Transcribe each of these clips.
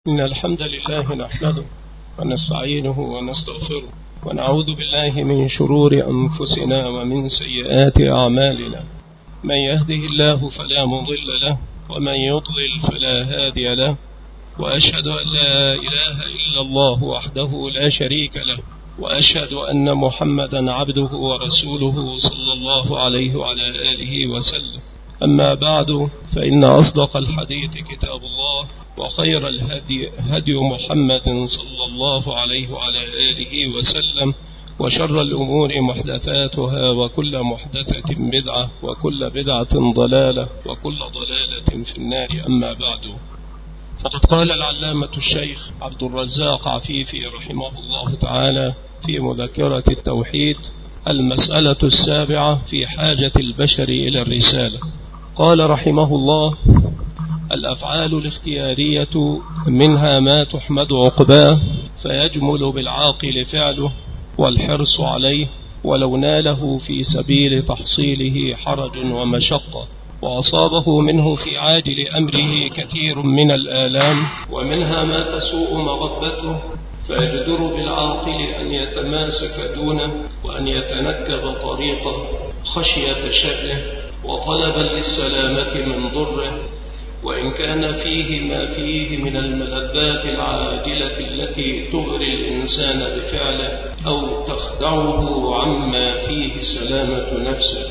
إن الحمد لله نحمده ونستعينه ونستغفره ونعوذ بالله من شرور أنفسنا ومن سيئات أعمالنا. من يهده الله فلا مضل له ومن يضلل فلا هادي له، وأشهد أن لا إله إلا الله وحده لا شريك له، وأشهد أن محمدا عبده ورسوله صلى الله عليه وعلى آله وسلم. أما بعد، فإن أصدق الحديث كتاب الله، وخير الهدي هدي محمد صلى الله عليه وعلى آله وسلم، وشر الأمور محدثاتها، وكل محدثة بدعة، وكل بدعة ضلالة، وكل ضلالة في النار. أما بعد، فقد قال العلامة الشيخ عبد الرزاق عفيفي رحمه الله تعالى في مذكرة التوحيد: المسألة السابعة في حاجة البشر إلى الرسالة. قال رحمه الله: الأفعال الاختيارية منها ما تحمد عقباه، فيجمل بالعاقل فعله والحرص عليه، ولو ناله في سبيل تحصيله حرج ومشقة، وأصابه منه في عاجل أمره كثير من الآلام. ومنها ما تسوء مغبته، فيجدر بالعاقل أن يتماسك دونه، وأن يتنكب طريقه خشية شأنه وطلبا للسلامة من ضره، وإن كان فيه ما فيه من الملذات العاجلة التي تغري الإنسان بفعله أو تخدعه عما فيه سلامة نفسه،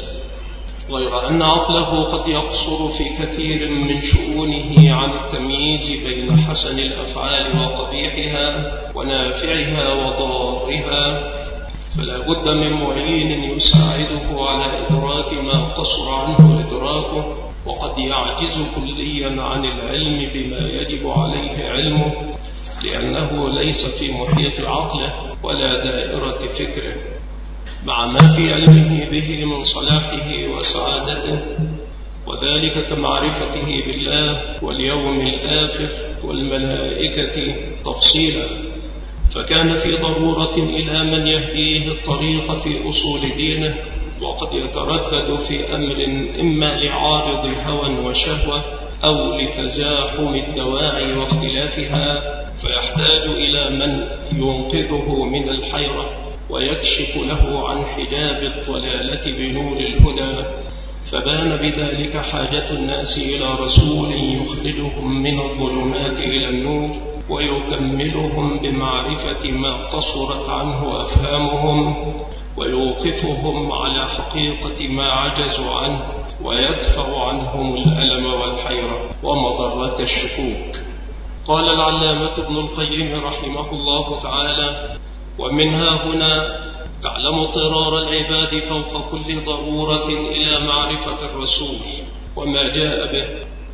غير أن عقله قد يقصر في كثير من شؤونه عن التمييز بين حسن الأفعال وقبيحها، ونافعها وضارها، فلا بد من معين يساعده على إدراك ما قصر عنه إدراكه، وقد يعجز كليا عن العلم بما يجب عليه علمه، لأنه ليس في محيط عقله ولا دائرة فكره، مع ما في علمه به من صلاحه وسعادته، وذلك كمعرفته بالله واليوم الآخر والملائكة تفصيلا. فكان في ضرورة إلى من يهديه الطريق في أصول دينه، وقد يتردد في أمر إما لعارض هوى وشهوة أو لتزاحم الدواعي واختلافها، فيحتاج إلى من ينقذه من الحيرة ويكشف له عن حجاب الضلالة بنور الهدى. فبان بذلك حاجة الناس إلى رسول يخرجهم من الظلمات إلى النور، ويكملهم بمعرفة ما قصرت عنه أفهامهم، ويوقفهم على حقيقة ما عجزوا عنه، ويدفع عنهم الألم والحيرة ومضرة الشكوك. قال العلامة ابن القيم رحمه الله تعالى: ومنها هنا تعلم اضطرار العباد فوق كل ضرورة إلى معرفة الرسول وما جاء به،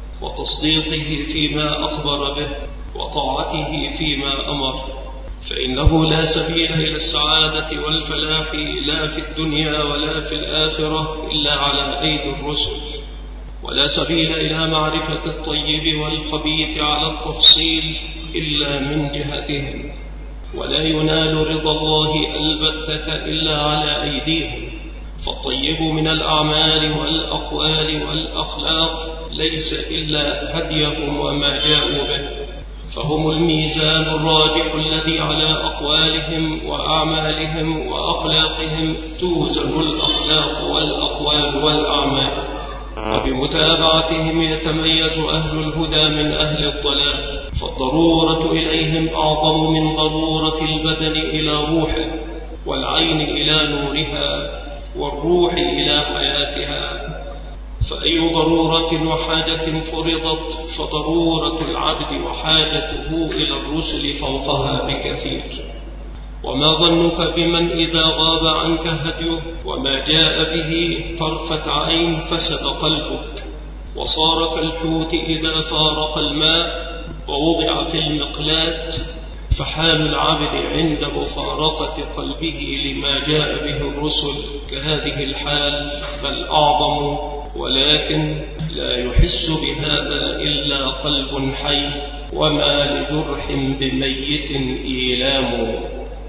وتصديقه فيما أخبر به، وطاعته فيما أمر، فإنه لا سبيل إلى السعادة والفلاح لا في الدنيا ولا في الآخرة إلا على أيدي الرسل، ولا سبيل إلى معرفة الطيب والخبيث على التفصيل إلا من جهتهم، ولا ينال رضا الله البتة إلا على أيديهم. فالطيب من الأعمال والأقوال والأخلاق ليس إلا هديهم وما جاءوا به، فهم الميزان الراجح الذي على أقوالهم وأعمالهم وأخلاقهم توزن الأخلاق والأقوال والأعمال، وبمتابعتهم يتميز أهل الهدى من أهل الضلال. فالضرورة إليهم أعظم من ضرورة البدن إلى روحه، والعين إلى نورها، والروح إلى حياتها. فأي ضرورة وحاجة فرضت، فضرورة العبد وحاجته إلى الرسل فوقها بكثير. وما ظنك بمن إذا غاب عنك هديه وما جاء به طرفة عين فسد قلبك، وصار كالحوت إذا فارق الماء ووضع في المقلاة. فحال العبد عند مفارقة قلبه لما جاء به الرسل كهذه الحال، بل أعظم، ولكن لا يحس بهذا إلا قلب حي، وما لجرح بميت إيلام.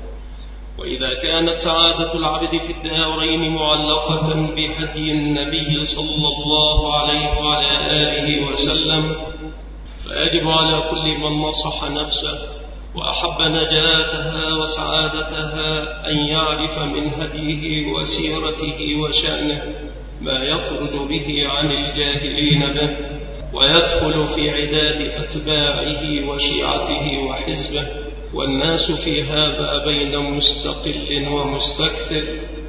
وإذا كانت سعادة العبد في الدارين معلقة بهدي النبي صلى الله عليه وعلى آله وسلم، فيجب على كل من نصح نفسه وأحب نجاتها وسعادتها أن يعرف من هديه وسيرته وشأنه ما يخرج به عن الجاهلين به، ويدخل في عداد أتباعه وشيعته وحزبه. والناس في هذا بين مستقل ومستكثر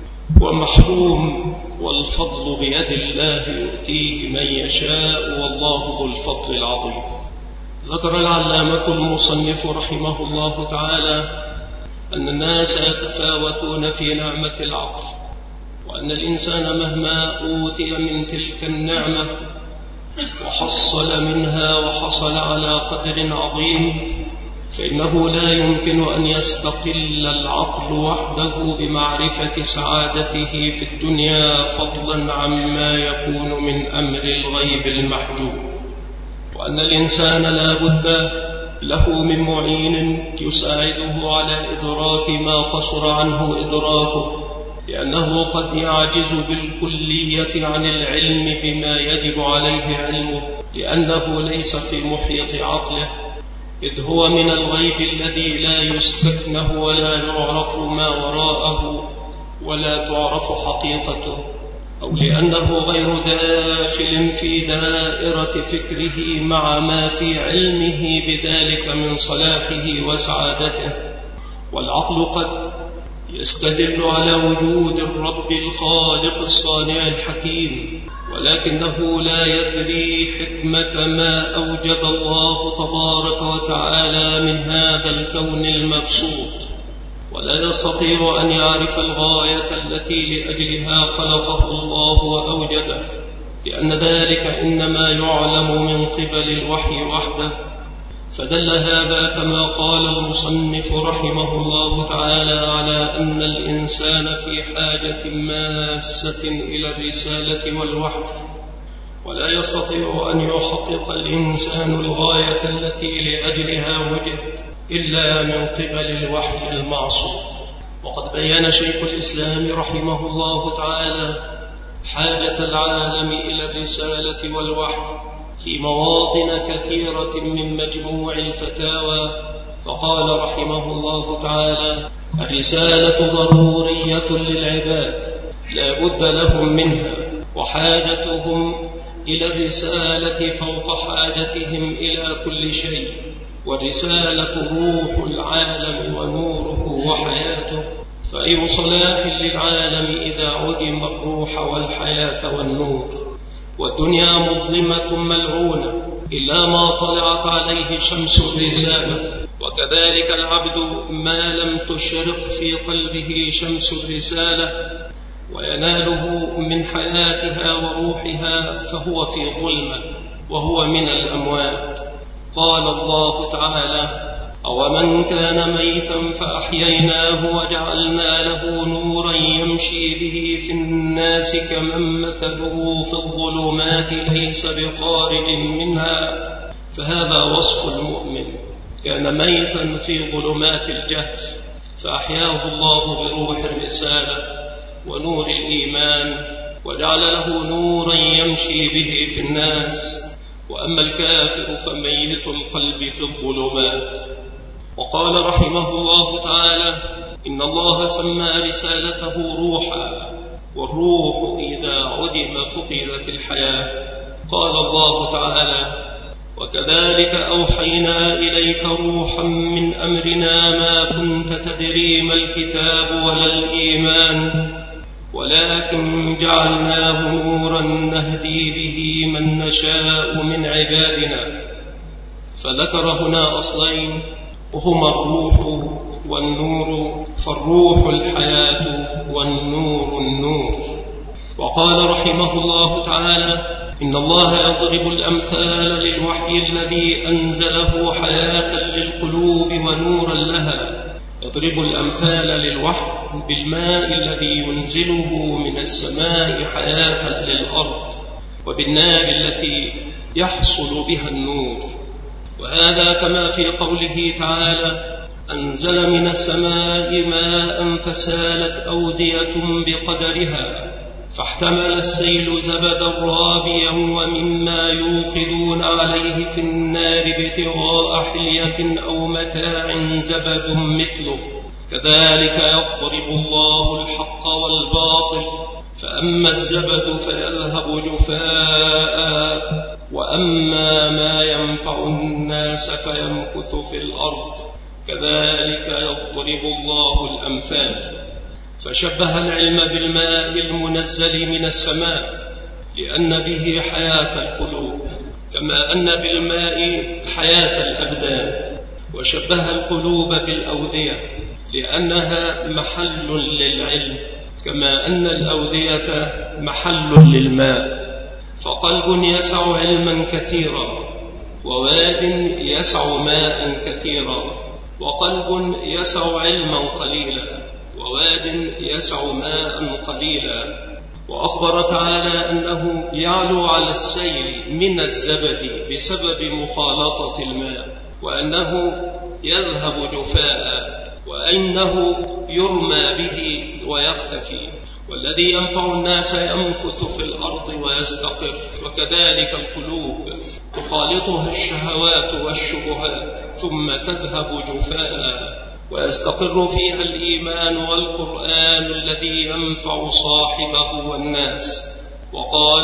ومحروم، والفضل بيد الله يؤتيه من يشاء، والله ذو الفضل العظيم. ذكر العلامة المصنف رحمه الله تعالى أن الناس يتفاوتون في نعمة العقل، وأن الإنسان مهما أوتي من تلك النعمة وحصل منها وحصل على قدر عظيم، فإنه لا يمكن أن يستقل العقل وحده بمعرفة سعادته في الدنيا فضلا عما يكون من أمر الغيب المحجوب، وأن الإنسان لا بد له من معين يساعده على إدراك ما قصر عنه إدراكه، لأنه قد يعجز بالكلية عن العلم بما يجب عليه علمه، لأنه ليس في محيط عقله، إذ هو من الغيب الذي لا يستكنه ولا يعرف ما وراءه ولا تعرف حقيقته، أو لأنه غير داخل في دائرة فكره مع ما في علمه بذلك من صلاحه وسعادته. والعقل قد يستدل على وجود الرب الخالق الصانع الحكيم، ولكنه لا يدري حكمة ما أوجد الله تبارك وتعالى من هذا الكون المبسوط، ولا يستطيع أن يعرف الغاية التي لأجلها خلقه الله وأوجده، لأن ذلك إنما يعلم من قبل الوحي وحده. فدل هذا كما قال المصنف رحمه الله تعالى على أن الإنسان في حاجة ماسة إلى الرسالة والوحي، ولا يستطيع أن يحقق الإنسان الغاية التي لأجلها وجد إلا من قبل الوحي المعصوم. وقد بيّن شيخ الإسلام رحمه الله تعالى حاجة العالم إلى الرسالة والوحي في مواطن كثيرة من مجموع الفتاوى، فقال رحمه الله تعالى: الرسالة ضرورية للعباد لا بد لهم منها، وحاجتهم إلى الرسالة فوق حاجتهم إلى كل شيء، والرسالة روح العالم ونوره وحياته، فأي صلاح للعالم إذا عدم الروح والحياة والنور. والدنيا مظلمة ملعونة إلا ما طلعت عليه شمس الرسالة، وكذلك العبد ما لم تشرق في قلبه شمس الرسالة ويناله من حياتها وروحها فهو في ظلمة وهو من الأموات. قال الله تعالى: أومن كان ميتا فأحييناه وجعلنا له نورا يمشي به في الناس كمن مثله في الظلمات ليس بخارج منها. فهذا وصف المؤمن، كان ميتا في ظلمات الجهل فأحياه الله بروح الرسالة ونور الإيمان وجعل له نورا يمشي به في الناس. وأما الكافر فميت القلب في الظلمات. وقال رحمه الله تعالى: إن الله سمى رسالته روحا، والروح إذا عدم فقدت الحياة. قال الله تعالى: وكذلك أوحينا إليك روحا من أمرنا ما كنت تدري ما الكتاب ولا الإيمان ولكن جعلناه نورا نهدي به من نشاء من عبادنا. فذكر هنا أصلين وهما الروح والنور، فالروح الحياة والنور النور. وقال رحمه الله تعالى: إن الله يضرب الأمثال للوحي الذي أنزله حياة للقلوب ونورا لها. يضرب الأمثال للوحي بالماء الذي ينزله من السماء حياة للأرض، وبالنار التي يحصل بها النور. وهذا كما في قوله تعالى: أنزل من السماء ماء فسالت أودية بقدرها. فاحتمل السيل زبدا رابيا ومما يوقدون عليه في النار ابتغاء حلية أو متاع زبد مثله كذلك يضرب الله الحق والباطل فأما الزبد فيذهب جفاء وأما ما ينفع الناس فيمكث في الأرض كذلك يضرب الله الأمثال. فشبه العلم بالماء المنزل من السماء لأن به حياة القلوب كما أن بالماء حياة الأبدان، وشبه القلوب بالأودية لأنها محل للعلم كما أن الأودية محل للماء. فقلب يسع علما كثيرا وواد يسع ماء كثيرا، وقلب يسع علما قليلا وواد يسع ماء قليلا. وأخبر تعالى أنه يعلو على السيل من الزبد بسبب مخالطة الماء، وأنه يذهب جفاء، وأنه يرمى به ويختفي. والذي ينفع الناس يمكث في الأرض ويستقر، وكذلك القلوب تخالطها الشهوات والشبهات ثم تذهب جفاء، ويستقر فيها الإيمان والقرآن الذي ينفع صاحبه والناس. وقال: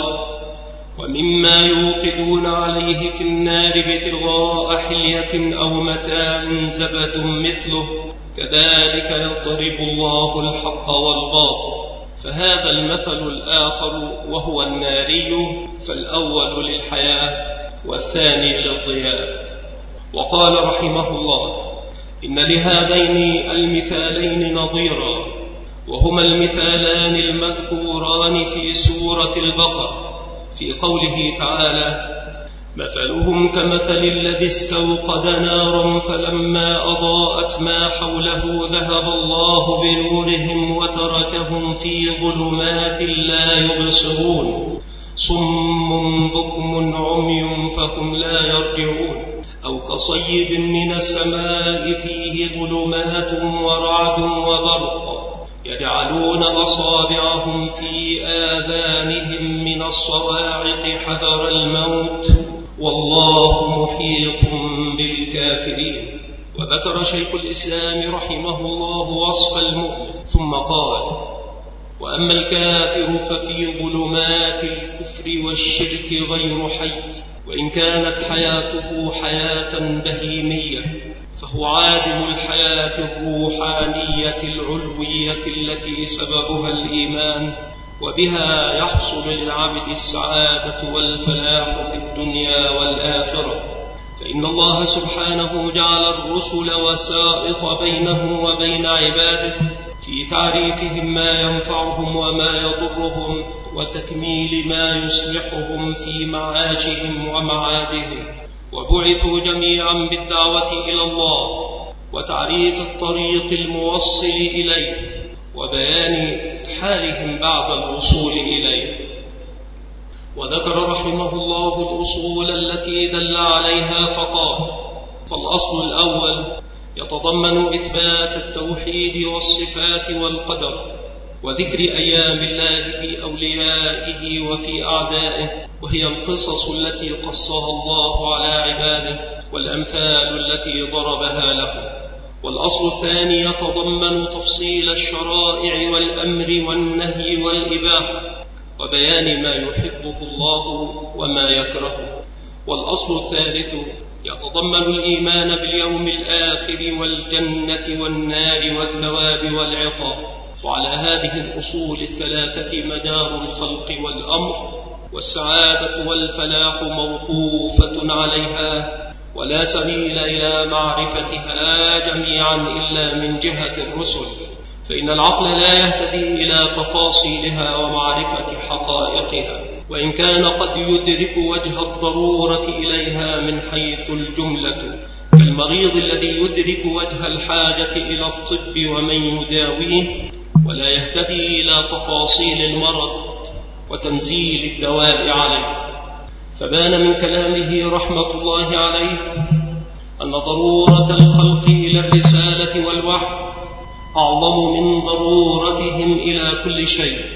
ومما يوقدون عليه في النار ابتغاء حلية أو متاع زبد مثله كذلك يضرب الله الحق والباطل. فهذا المثل الآخر وهو الناري، فالأول للحياة والثاني للضياء. وقال رحمه الله: إن لهذين المثالين نظيرا، وهما المثالان المذكوران في سورة البقرة في قوله تعالى: مثلهم كمثل الذي استوقد نارا فلما أضاءت ما حوله ذهب الله بنورهم وتركهم في ظلمات لا يبصرون صم بكم عمي فهم لا يرجعون. أو كصيب من السماء فيه ظلمات ورعد وبرق يجعلون أصابعهم في آذانهم من الصواعق حذر الموت والله محيط بالكافرين. وذكر شيخ الإسلام رحمه الله وصف المؤمن ثم قال: وأما الكافر ففي ظلمات الكفر والشرك غير حي، وإن كانت حياته حياة بهيمية فهو عادم الحياة الروحانية العلوية التي سببها الإيمان، وبها يحصل للعبد السعادة والفلاح في الدنيا والآخرة. فإن الله سبحانه جعل الرسل وسائط بينه وبين عباده في تعريفهم ما ينفعهم وما يضرهم، وتكميل ما يصلحهم في معاشهم ومعادهم. وبعثوا جميعا بالدعوة إلى الله وتعريف الطريق الموصل إليه وبيان حالهم بعد الوصول إليه. وذكر رحمه الله الأصول التي دل عليها فقال: فالأصل الأول يتضمن إثبات التوحيد والصفات والقدر، وذكر أيام الله في أوليائه وفي أعدائه، وهي القصص التي قصها الله على عباده والأمثال التي ضربها له. والأصل الثاني يتضمن تفصيل الشرائع والأمر والنهي والإباحة، وبيان ما يحبه الله وما يكرهه. والأصل الثالث يتضمن الإيمان باليوم الآخر والجنة والنار والثواب والعقاب. وعلى هذه الأصول الثلاثة مدار الخلق والأمر، والسعادة والفلاح موقوفة عليها، ولا سبيل إلى معرفتها جميعا إلا من جهة الرسل، فإن العقل لا يهتدي إلى تفاصيلها ومعرفة حقائقها، وإن كان قد يدرك وجه الضرورة إليها من حيث الجملة، كالمريض الذي يدرك وجه الحاجة إلى الطب ومن يداويه، ولا يهتدي إلى تفاصيل المرض وتنزيل الدواء عليه. فبان من كلامه رحمة الله عليه أن ضرورة الخلق إلى الرسالة والوحي أعظم من ضرورتهم إلى كل شيء،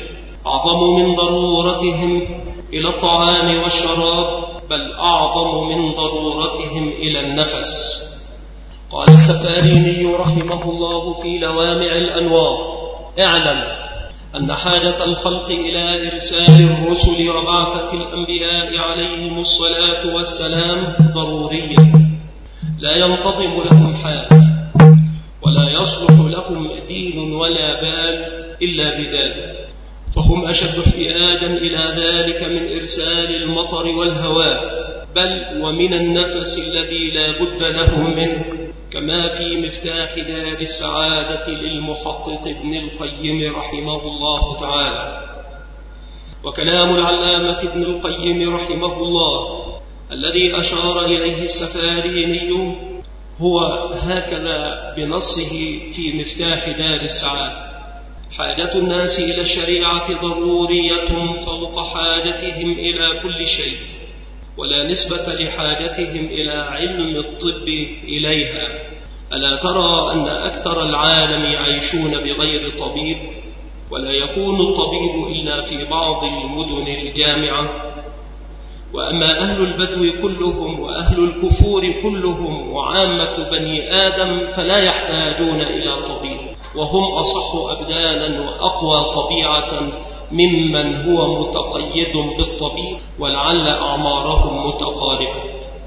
أعظم من ضرورتهم إلى الطعام والشراب، بل أعظم من ضرورتهم إلى النفس. قال السفاريني رحمه الله في لوامع الأنوار: اعلم أن حاجة الخلق إلى إرسال الرسل وبعثة الأنبياء عليهم الصلاة والسلام ضرورية، لا ينتظم لهم حال ولا يصلح لهم دين ولا بال إلا بذلك، فهم أشد احتياجا إلى ذلك من إرسال المطر والهواء، بل ومن النفس الذي لا بد لهم منه، كما في مفتاح دار السعادة للمحقق ابن القيم رحمه الله تعالى. وكلام العلامة ابن القيم رحمه الله الذي أشار إليه السفاريني هو هكذا بنصه في مفتاح دار السعادة: حاجة الناس إلى الشريعة ضرورية فوق حاجتهم إلى كل شيء، ولا نسبة لحاجتهم إلى علم الطب إليها. ألا ترى أن أكثر العالم يعيشون بغير طبيب، ولا يكون الطبيب إلا في بعض المدن الجامعة؟ وأما أهل البدو كلهم وأهل الكفور كلهم وعامة بني آدم فلا يحتاجون إلى طبيب، وهم أصح أبدانا وأقوى طبيعة ممن هو متقيد بالطبيب، ولعل أعمارهم متقاربة.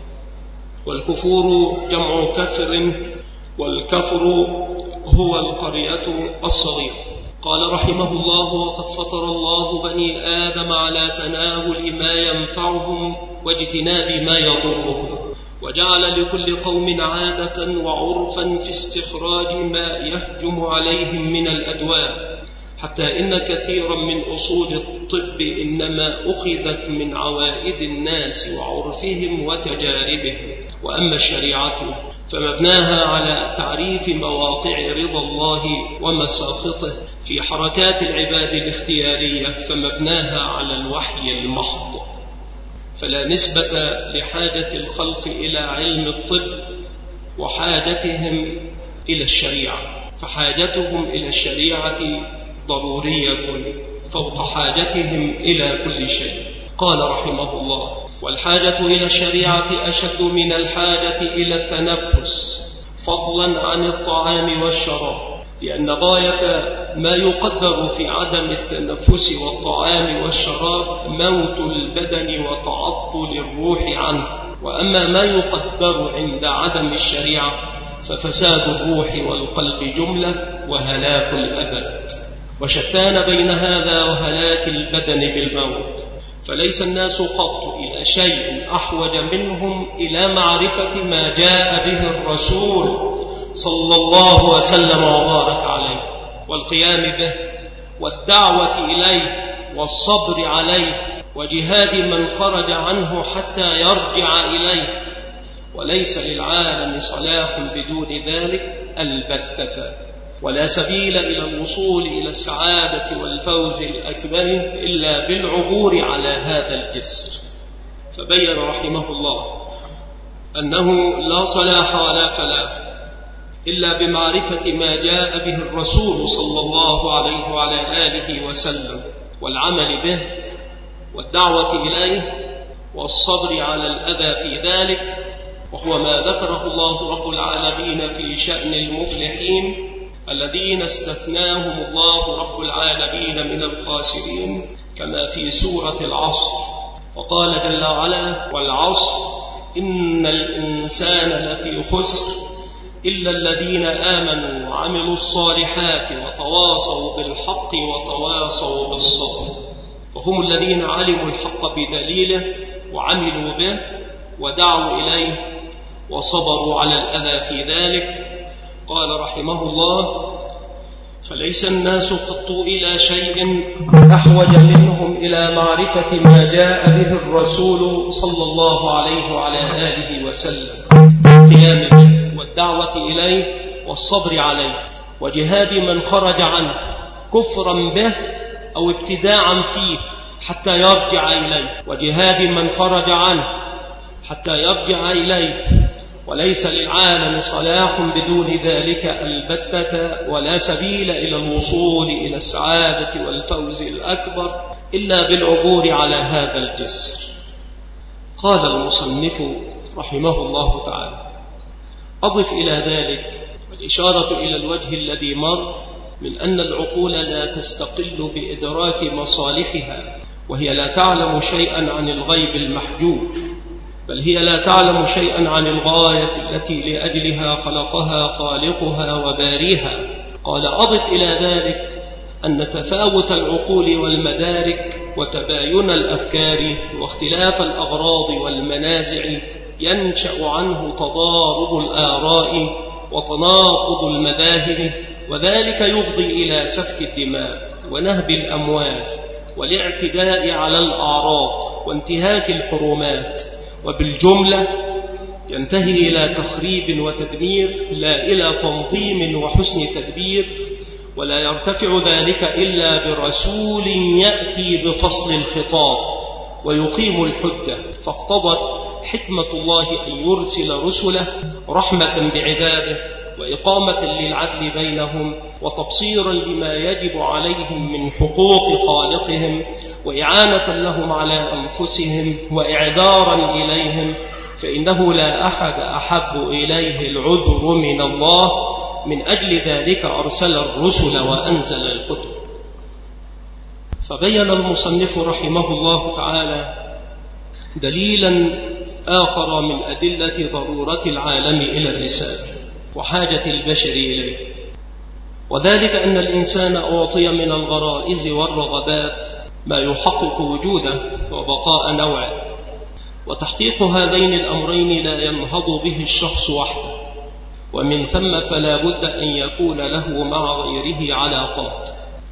والكفور جمع كفر، والكفر هو القرية الصغيرة. قال رحمه الله: وقد فطر الله بني آدم على تناول ما ينفعهم واجتناب ما يضرهم، وجعل لكل قوم عادة وعرفا في استخراج ما يهجم عليهم من الأدواء، حتى إن كثيرا من أصول الطب إنما أخذت من عوائد الناس وعرفهم وتجاربهم. وأما الشريعة فمبناها على تعريف مواقع رضا الله ومساخطه في حركات العباد الاختيارية، فمبناها على الوحي المحض، فلا نسبة لحاجة الخلق إلى علم الطب وحاجتهم إلى الشريعة، فحاجتهم إلى الشريعة ضرورية فوق حاجتهم إلى كل شيء. قال رحمه الله: والحاجة إلى الشريعة أشد من الحاجة إلى التنفس، فضلا عن الطعام والشراب، لأن غاية ما يقدر في عدم التنفس والطعام والشراب موت البدن وتعطل الروح عنه، وأما ما يقدر عند عدم الشريعة ففساد الروح والقلب جملة وهلاك الأبد، وشتان بين هذا وهلاك البدن بالموت. فليس الناس قط إلى شيء أحوج منهم إلى معرفة ما جاء به الرسول صلى الله وسلم وبارك عليه، والقيام به والدعوة إليه والصبر عليه وجهاد من خرج عنه حتى يرجع إليه. وليس للعالم صلاح بدون ذلك البتة، ولا سبيل إلى الوصول إلى السعادة والفوز الأكبر إلا بالعبور على هذا الجسر. فبين رحمه الله أنه لا صلاح ولا فلاح إلا بمعرفة ما جاء به الرسول صلى الله عليه وعلى آله وسلم، والعمل به والدعوة إليه والصبر على الأذى في ذلك، وهو ما ذكره الله رب العالمين في شأن المفلحين الذين استثناهم الله رب العالمين من الخاسرين، كما في سورة العصر، وقال جل وعلا: والعصر إن الإنسان لفي خسر إلا الذين آمنوا وعملوا الصالحات وتواصوا بالحق وتواصوا بالصبر. فهم الذين علموا الحق بدليله وعملوا به ودعوا إليه وصبروا على الأذى في ذلك. قال رحمه الله: فليس الناس قط إلى شيء أحوج منهم إلى معرفة ما جاء به الرسول صلى الله عليه وعلى آله وسلم، القيام به والدعوة إليه والصبر عليه وجهاد من خرج عنه كفرا به أو ابتداعا فيه حتى يرجع إليه، وجهاد من خرج عنه حتى يرجع إليه، وليس للعالم صلاح بدون ذلك البتة، ولا سبيل إلى الوصول إلى السعادة والفوز الأكبر إلا بالعبور على هذا الجسر. قال المصنف رحمه الله تعالى: أضف إلى ذلك الإشارة إلى الوجه الذي مر من أن العقول لا تستقل بإدراك مصالحها، وهي لا تعلم شيئا عن الغيب المحجوب، بل هي لا تعلم شيئا عن الغاية التي لأجلها خلقها خالقها وباريها. قال: أضف إلى ذلك أن تفاوت العقول والمدارك وتباين الأفكار واختلاف الأغراض والمنازع ينشأ عنه تضارب الآراء وتناقض المذاهب، وذلك يفضي إلى سفك الدماء ونهب الأموال والاعتداء على الأعراض وانتهاك الحرمات، وبالجملة ينتهي إلى تخريب وتدمير لا إلى تنظيم وحسن تدبير، ولا يرتفع ذلك إلا برسول يأتي بفصل الخطاب ويقيم الحجة. فاقتضت حكمة الله أن يرسل رسله رحمة بعباده وإقامة للعدل بينهم وتبصيرا لما يجب عليهم من حقوق خالقهم وإعانة لهم على أنفسهم وإعذارا إليهم، فإنه لا أحد أحب إليه العذر من الله، من أجل ذلك أرسل الرسل وأنزل الكتب. فبين المصنف رحمه الله تعالى دليلا آخر من أدلة ضرورة العالم إلى الرسالة وحاجة البشر إليه، وذلك أن الإنسان أعطي من الغرائز والرغبات ما يحقق وجوده وبقاء نوعه، وتحقيق هذين الأمرين لا ينهض به الشخص وحده، ومن ثم فلا بد أن يكون له مع غيره علاقات،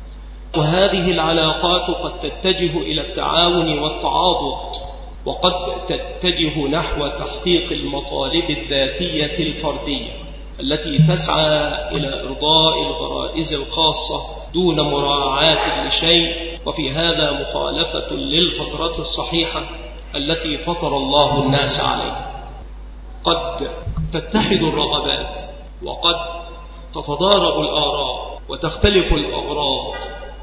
وهذه العلاقات قد تتجه إلى التعاون والتعاضد، وقد تتجه نحو تحقيق المطالب الذاتية الفردية التي تسعى إلى إرضاء الغرائز الخاصة دون مراعاة لشيء، وفي هذا مخالفة للفطرة الصحيحة التي فطر الله الناس عليها. قد تتحد الرغبات، وقد تتضارب الآراء، وتختلف الأغراض،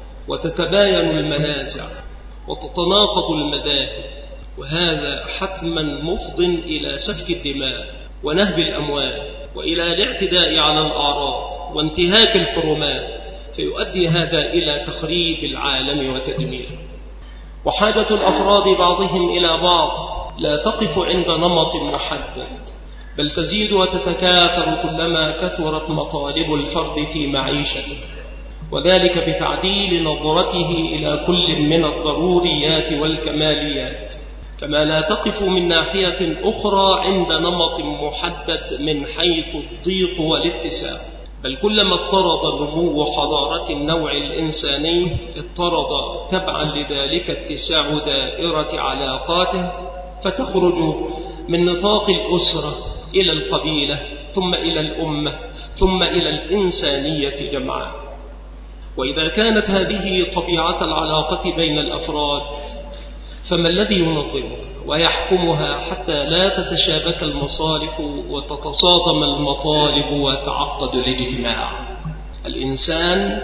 وتتباين المنازع، وتتناقض المذاهب، وهذا حتما مفض إلى سفك الدماء ونهب الأموال وإلى الاعتداء على الأعراض وانتهاك الحرمات، فيؤدي هذا إلى تخريب العالم وتدميره. وحاجة الأفراد بعضهم إلى بعض لا تقف عند نمط محدد، بل تزيد وتتكاثر كلما كثرت مطالب الفرد في معيشته، وذلك بتعديل نظرته إلى كل من الضروريات والكماليات، كما لا تقف من ناحية أخرى عند نمط محدد من حيث الضيق والاتساع، بل كلما اضطرد نمو حضارة النوع الإنساني اضطرد تبعا لذلك اتساع دائرة علاقاته، فتخرج من نطاق الأسرة إلى القبيلة، ثم إلى الأمة، ثم إلى الإنسانية جمعاء. وإذا كانت هذه طبيعة العلاقة بين الأفراد، فما الذي ينظمها ويحكمها حتى لا تتشابك المصالح وتتصادم المطالب ويتعقد الاجتماع؟ الإنسان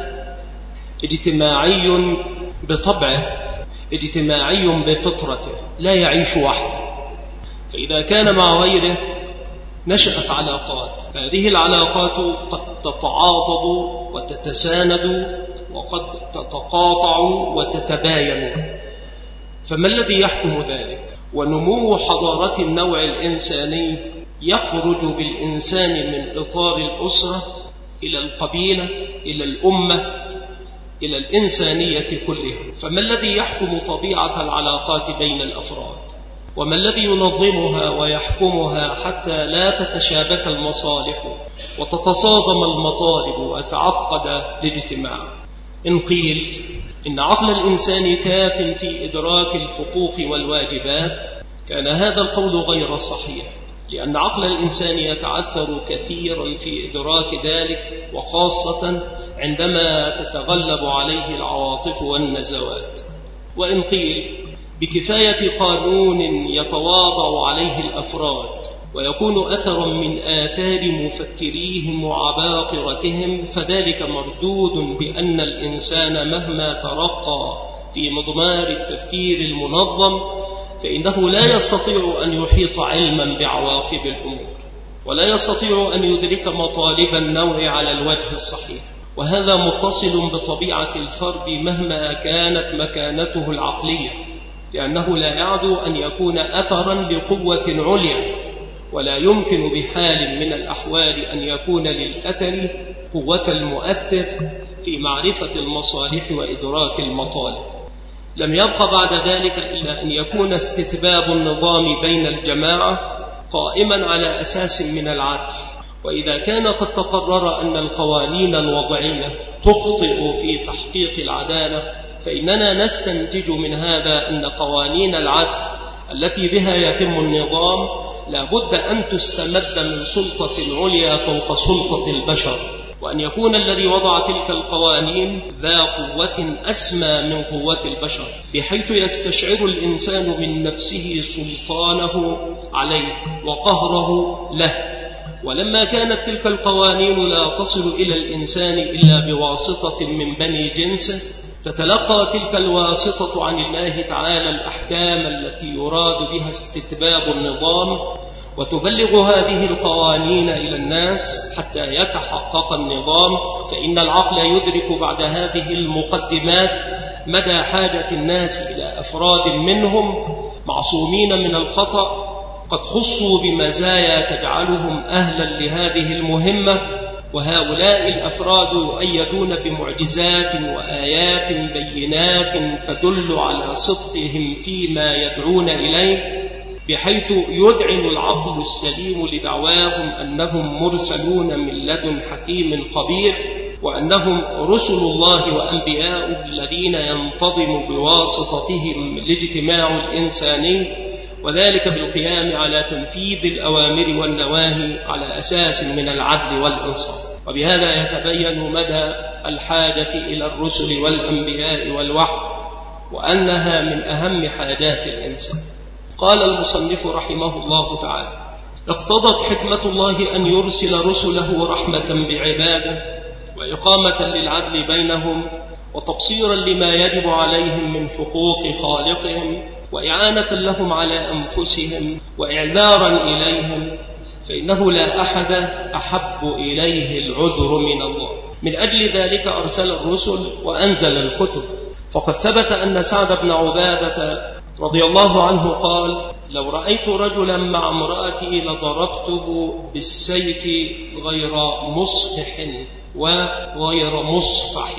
اجتماعي بطبعه، اجتماعي بفطرته، لا يعيش وحده، فإذا كان مع غيره نشأت علاقات، هذه العلاقات قد تتعاضد وتتساند، وقد تتقاطع وتتباين، فما الذي يحكم ذلك؟ ونمو حضارة النوع الإنساني يخرج بالإنسان من إطار الأسرة إلى القبيلة، إلى الأمة، إلى الإنسانية كلها. فما الذي يحكم طبيعة العلاقات بين الأفراد؟ وما الذي ينظمها ويحكمها حتى لا تتشابك المصالح وتتصادم المطالب ويتعقد الاجتماع؟ إن قيل إن عقل الإنسان كاف في إدراك الحقوق والواجبات، كان هذا القول غير صحيح، لأن عقل الإنسان يتعثر كثيرا في إدراك ذلك، وخاصة عندما تتغلب عليه العواطف والنزوات. وإن قيل بكفاية قانون يتواضع عليه الأفراد ويكون أثرا من آثار مفكريهم وعباقرتهم، فذلك مردود بأن الإنسان مهما ترقى في مضمار التفكير المنظم فإنه لا يستطيع أن يحيط علما بعواقب الأمور، ولا يستطيع أن يدرك مطالب النوع على الوجه الصحيح. وهذا متصل بطبيعة الفرد مهما كانت مكانته العقلية، لأنه لا يعدو أن يكون أثرا لقوة عليا، ولا يمكن بحال من الأحوال أن يكون للأثر قوة المؤثر في معرفة المصالح وإدراك المطالب. لم يبق بعد ذلك إلا أن يكون استتباب النظام بين الجماعة قائما على أساس من العدل. وإذا كان قد تقرر أن القوانين الوضعية تخطئ في تحقيق العدالة، فإننا نستنتج من هذا أن قوانين العدل التي بها يتم النظام لا بد أن تستمد من سلطة عليا فوق سلطة البشر، وأن يكون الذي وضع تلك القوانين ذا قوة أسمى من قوة البشر، بحيث يستشعر الإنسان من نفسه سلطانه عليه وقهره له. ولما كانت تلك القوانين لا تصل إلى الإنسان إلا بواسطة من بني جنسه، تتلقى تلك الواسطة عن الله تعالى الأحكام التي يراد بها استتباب النظام، وتبلغ هذه القوانين إلى الناس حتى يتحقق النظام. فإن العقل يدرك بعد هذه المقدمات مدى حاجة الناس إلى أفراد منهم معصومين من الخطأ، قد خصوا بمزايا تجعلهم أهلا لهذه المهمة، وهؤلاء الأفراد يؤيدون بمعجزات وآيات بينات تدل على صدقهم فيما يدعون إليه، بحيث يذعن العقل السليم لدعواهم أنهم مرسلون من لدن حكيم خبير، وأنهم رسل الله وأنبياؤه الذين ينتظم بواسطتهم الاجتماع الإنساني، وذلك بالقيام على تنفيذ الأوامر والنواهي على أساس من العدل والإنصاف. وبهذا يتبين مدى الحاجة إلى الرسل والأنبياء والوحي، وأنها من أهم حاجات الإنسان. قال المصنف رحمه الله تعالى: اقتضت حكمة الله أن يرسل رسله رحمة بعباده، وإقامة للعدل بينهم، وتبصيرا لما يجب عليهم من حقوق خالقهم، وإعانة لهم على أنفسهم، وإعذارا إليهم، فإنه لا أحد أحب إليه العذر من الله. من أجل ذلك أرسل الرسل وأنزل الكتب. فقد ثبت أن سعد بن عبادة رضي الله عنه قال: لو رأيت رجلا مع امرأتي لضربته بالسيف غير مصفح وغير مصفح.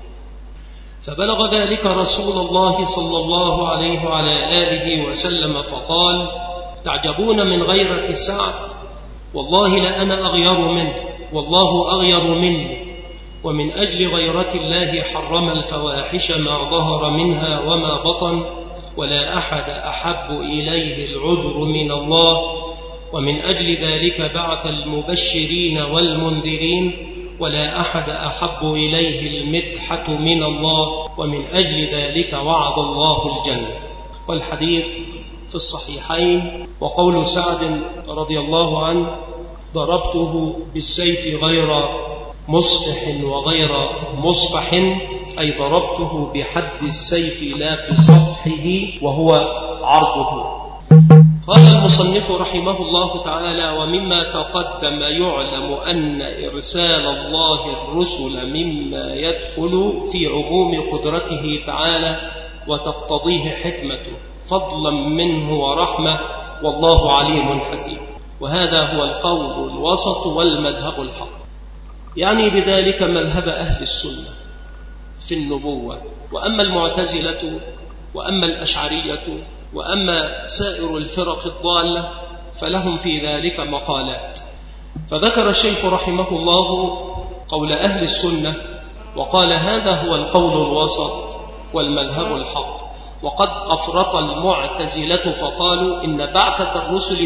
فبلغ ذلك رسول الله صلى الله عليه وعلى آله وسلم فقال: تعجبون من غيرة سعد، والله لأنا أغير منه والله أغير مني، ومن أجل غيرة الله حرم الفواحش ما ظهر منها وما بطن، ولا أحد أحب إليه العذر من الله، ومن أجل ذلك بعث المبشرين والمنذرين، ولا أحد أحب إليه المدحة من الله، ومن أجل ذلك وعد الله الجنة. والحديث في الصحيحين. وقول سعد رضي الله عنه: ضربته بالسيف غير مصفح وغير مصفح، أي ضربته بحد السيف لا بصفحه وهو عرضه. قال المصنف رحمه الله تعالى: ومما تقدم يعلم أن إرسال الله الرسل مما يدخل في عموم قدرته تعالى وتقتضيه حكمته، فضلا منه ورحمة، والله عليم حكيم. وهذا هو القول الوسط والمذهب الحق، يعني بذلك مذهب أهل السنة في النبوة. وأما المعتزلة وأما الأشعرية وأما سائر الفرق الضالة فلهم في ذلك مقالات. فذكر الشيخ رحمه الله قول أهل السنة وقال: هذا هو القول الوسط والمذهب الحق. وقد أفرط المعتزلة فقالوا إن بعثة الرسل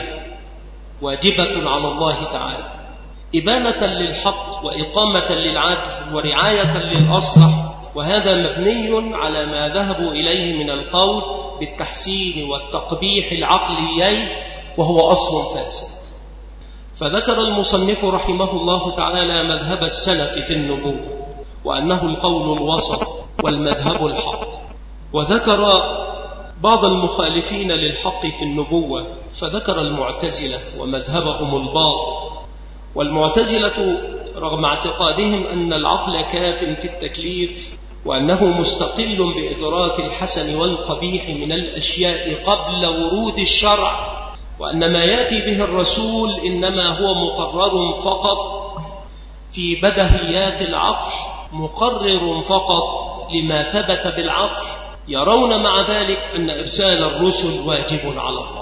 واجبة على الله تعالى، إبانة للحق وإقامة للعدل ورعاية للأصلح، وهذا مبني على ما ذهبوا إليه من القول بالتحسين والتقبيح العقليين وهو أصل فاسد. فذكر المصنف رحمه الله تعالى مذهب السلف في النبوة وأنه القول الوسط والمذهب الحق، وذكر بعض المخالفين للحق في النبوة فذكر المعتزلة ومذهبهم الباطل. والمعتزلة رغم اعتقادهم أن العقل كاف في التكليف وأنه مستقل بإدراك الحسن والقبيح من الأشياء قبل ورود الشرع، وأن ما يأتي به الرسول إنما هو مقرر فقط في بدهيات العقل، مقرر فقط لما ثبت بالعقل، يرون مع ذلك أن إرسال الرسل واجب على الله.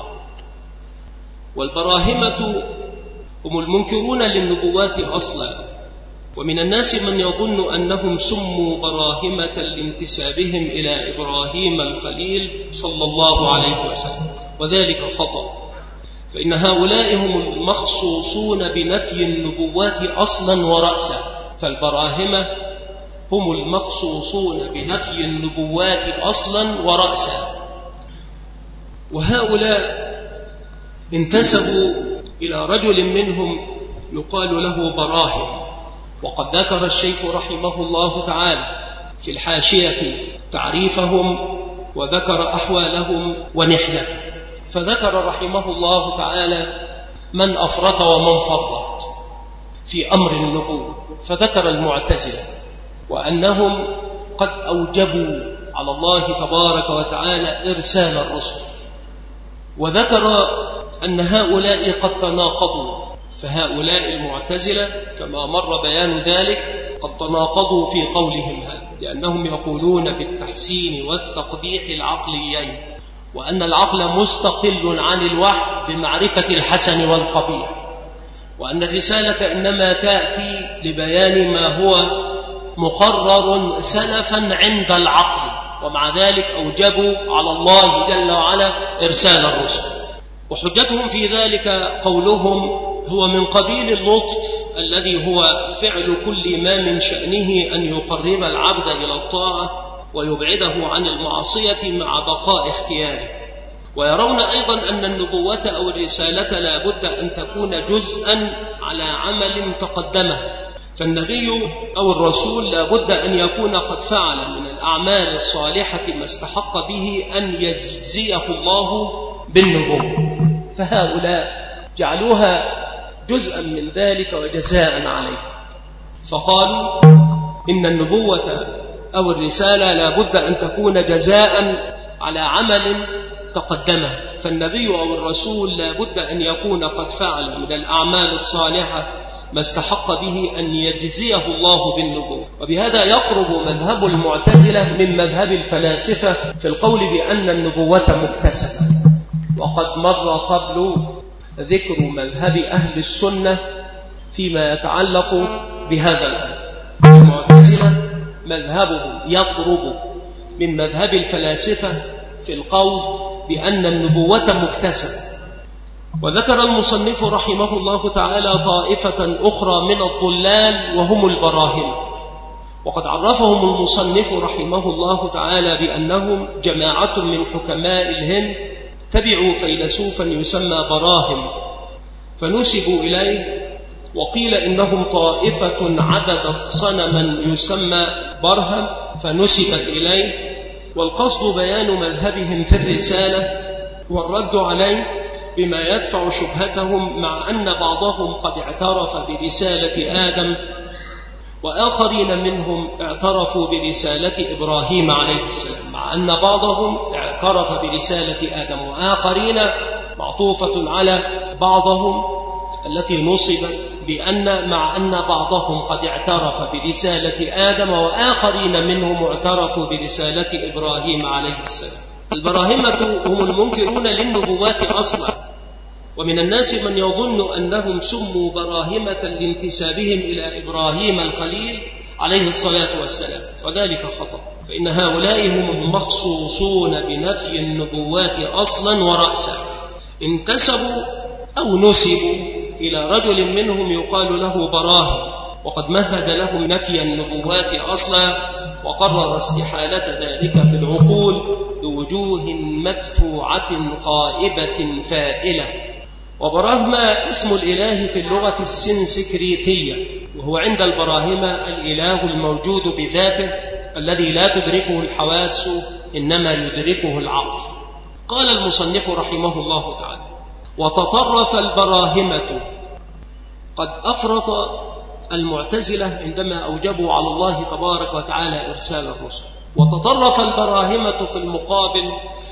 والبراهمة هم المنكرون للنبوات أصلا، ومن الناس من يظن أنهم سموا براهمة لانتسابهم إلى إبراهيم الخليل صلى الله عليه وسلم، وذلك خطأ، فإن هؤلاء هم المخصوصون بنفي النبوات أصلا ورأسا. فالبراهمة هم المخصوصون بنفي النبوات أصلا ورأسا، وهؤلاء انتسبوا إلى رجل منهم يقال له براهم. وقد ذكر الشيخ رحمه الله تعالى في الحاشية تعريفهم وذكر أحوالهم ونحلتهم، فذكر رحمه الله تعالى من أفرط ومن فرط في أمر النبوة، فذكر المعتزلة وأنهم قد أوجبوا على الله تبارك وتعالى إرسال الرسل، وذكر أن هؤلاء قد تناقضوا. فهؤلاء المعتزلة كما مر بيان ذلك قد تناقضوا في قولهم هذا، لأنهم يقولون بالتحسين والتقبيح العقليين، وأن العقل مستقل عن الوحي بمعرفة الحسن والقبيح، وأن الرسالة إنما تأتي لبيان ما هو مقرر سلفا عند العقل، ومع ذلك أوجبوا على الله جل وعلا إرسال الرسل. وحجتهم في ذلك قولهم هو من قبيل اللطف الذي هو فعل كل ما من شأنه أن يقرب العبد إلى الطاعة ويبعده عن المعصية مع بقاء اختياره. ويرون أيضا أن النبوة أو الرسالة لا بد أن تكون جزءا على عمل تقدمه، فالنبي أو الرسول لا بد أن يكون قد فعل من الأعمال الصالحة ما استحق به أن يجزيه الله بالنبوة، فهؤلاء جعلوها جزءا من ذلك وجزاء عليه، فقالوا إن النبوة أو الرسالة لا بد أن تكون جزاء على عمل تقدمه، فالنبي أو الرسول لا بد أن يكون قد فعل من الأعمال الصالحة ما استحق به أن يجزيه الله بالنبوة. وبهذا يقرب مذهب المعتزلة من مذهب الفلاسفة في القول بأن النبوة مكتسبة. وقد مر قبل ذكر مذهب أهل السنة فيما يتعلق بهذا الأمر. المعتزلة مذهبهم يقرب من مذهب الفلاسفة في القول بأن النبوة مكتسبة. وذكر المصنف رحمه الله تعالى طائفة أخرى من الضلال وهم البراهمة، وقد عرفهم المصنف رحمه الله تعالى بأنهم جماعة من حكماء الهند تبعوا فيلسوفا يسمى براهم فنسبوا إليه، وقيل إنهم طائفة عبدت صنما يسمى برهم فنسبت إليه، والقصد بيان مذهبهم في الرسالة والرد عليه بما يدفع شبهتهم، مع أن بعضهم قد اعترف برسالة آدم وآخرين منهم اعترفوا برسالة إبراهيم عليه السلام، مع أن بعضهم اعترف برسالة آدم وآخرين معطوفة على بعضهم التي نصبت بأن مع أن بعضهم قد اعترف برسالة آدم وآخرين منهم اعترفوا برسالة إبراهيم عليه السلام. البراهمة هم المنكرون للنبوات أصلا، ومن الناس من يظن أنهم سموا براهمة لانتسابهم إلى إبراهيم الخليل عليه الصلاة والسلام، وذلك خطأ، فإن هؤلاء هم المخصوصون بنفي النبوات أصلا ورأسا. انتسبوا أو نسبوا إلى رجل منهم يقال له براهم، وقد مهد لهم نفي النبوات أصلا وقرر استحالة ذلك في العقول بوجوه مدفوعة غائبة فائلة. وبراهمة اسم الإله في اللغة السنسكريتية، وهو عند البراهمة الإله الموجود بذاته الذي لا تدركه الحواس إنما يدركه العقل. قال المصنف رحمه الله تعالى: وتطرف البراهمة، قد أفرط المعتزلة عندما أوجبوا على الله تبارك وتعالى إرسال الرسل، وتطرف البراهمة في المقابل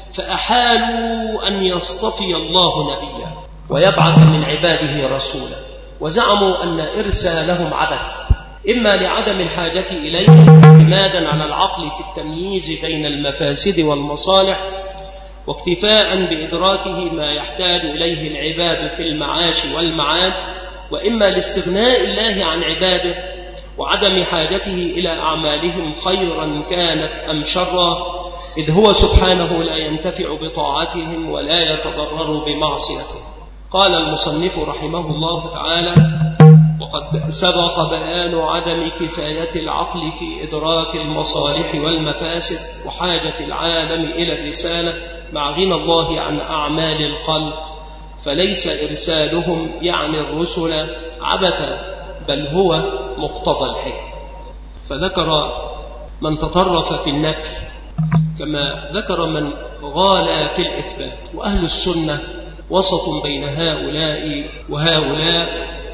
فأحالوا أن يصطفي الله نبيا ويبعث من عباده رسولا، وزعموا أن إرسالهم عبث، إما لعدم الحاجة إليه اعتمادا على العقل في التمييز بين المفاسد والمصالح، واكتفاء بإدراكه ما يحتاج إليه العباد في المعاش والمعاد، وإما لاستغناء الله عن عباده وعدم حاجته إلى أعمالهم خيرا كانت أم شرا، إذ هو سبحانه لا ينتفع بطاعتهم ولا يتضرر بمعصيتهم. قال المصنف رحمه الله تعالى: وقد سبق بيان عدم كفاية العقل في إدراك المصالح والمفاسد وحاجة العالم إلى الرسالة مع غنى الله عن أعمال الخلق، فليس إرسالهم يعني الرسل عبثا، بل هو مقتضى الحكمة. فذكر من تطرف في النفي كما ذكر من غالى في الإثبات، وأهل السنة وسط بين هؤلاء وهؤلاء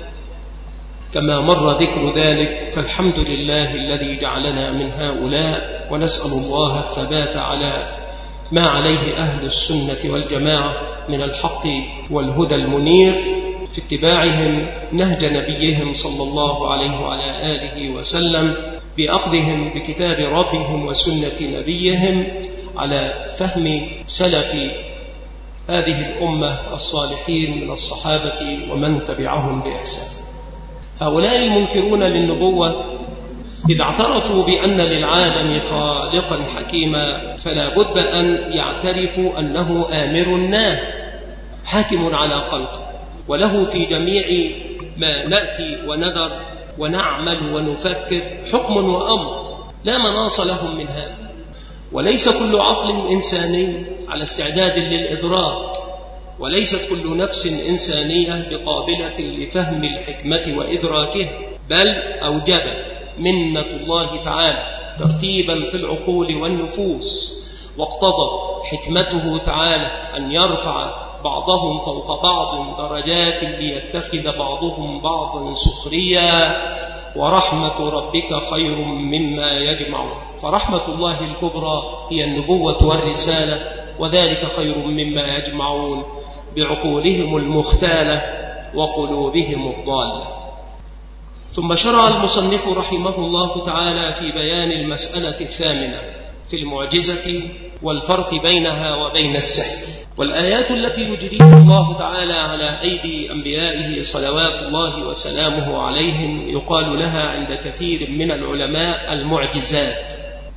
كما مر ذكر ذلك، فالحمد لله الذي جعلنا من هؤلاء، ونسأل الله الثبات على ما عليه أهل السنة والجماعة من الحق والهدى المنير في اتباعهم نهج نبيهم صلى الله عليه وعلى آله وسلم، بأخذهم بكتاب ربهم وسنة نبيهم على فهم سلف هذه الأمة الصالحين من الصحابة ومن تبعهم بإحسان. هؤلاء المنكرون للنبوة إذا اعترفوا بأن للعالم خالقا حكيما فلا بد أن يعترفوا أنه آمر ناه حاكم على خلقه، وله في جميع ما نأتي وندر ونعمل ونفكر حكم وأمر، لا مناص لهم من هذا. وليس كل عقل إنساني على استعداد للإدراك، وليست كل نفس إنسانية بقابلة لفهم الحكمة وإدراكه، بل أوجبت منة الله تعالى ترتيبا في العقول والنفوس، واقتضى حكمته تعالى أن يرفع بعضهم فوق بعض درجات ليتخذ بعضهم بعضا سخريا، ورحمة ربك خير مما يجمعون. فرحمة الله الكبرى هي النبوة والرسالة، وذلك خير مما يجمعون بعقولهم المختالة وقلوبهم الضالة. ثم شرع المصنف رحمه الله تعالى في بيان المسألة الثامنة في المعجزة والفرق بينها وبين السحر، والآيات التي يجريها الله تعالى على أيدي أنبيائه صلوات الله وسلامه عليهم يقال لها عند كثير من العلماء المعجزات.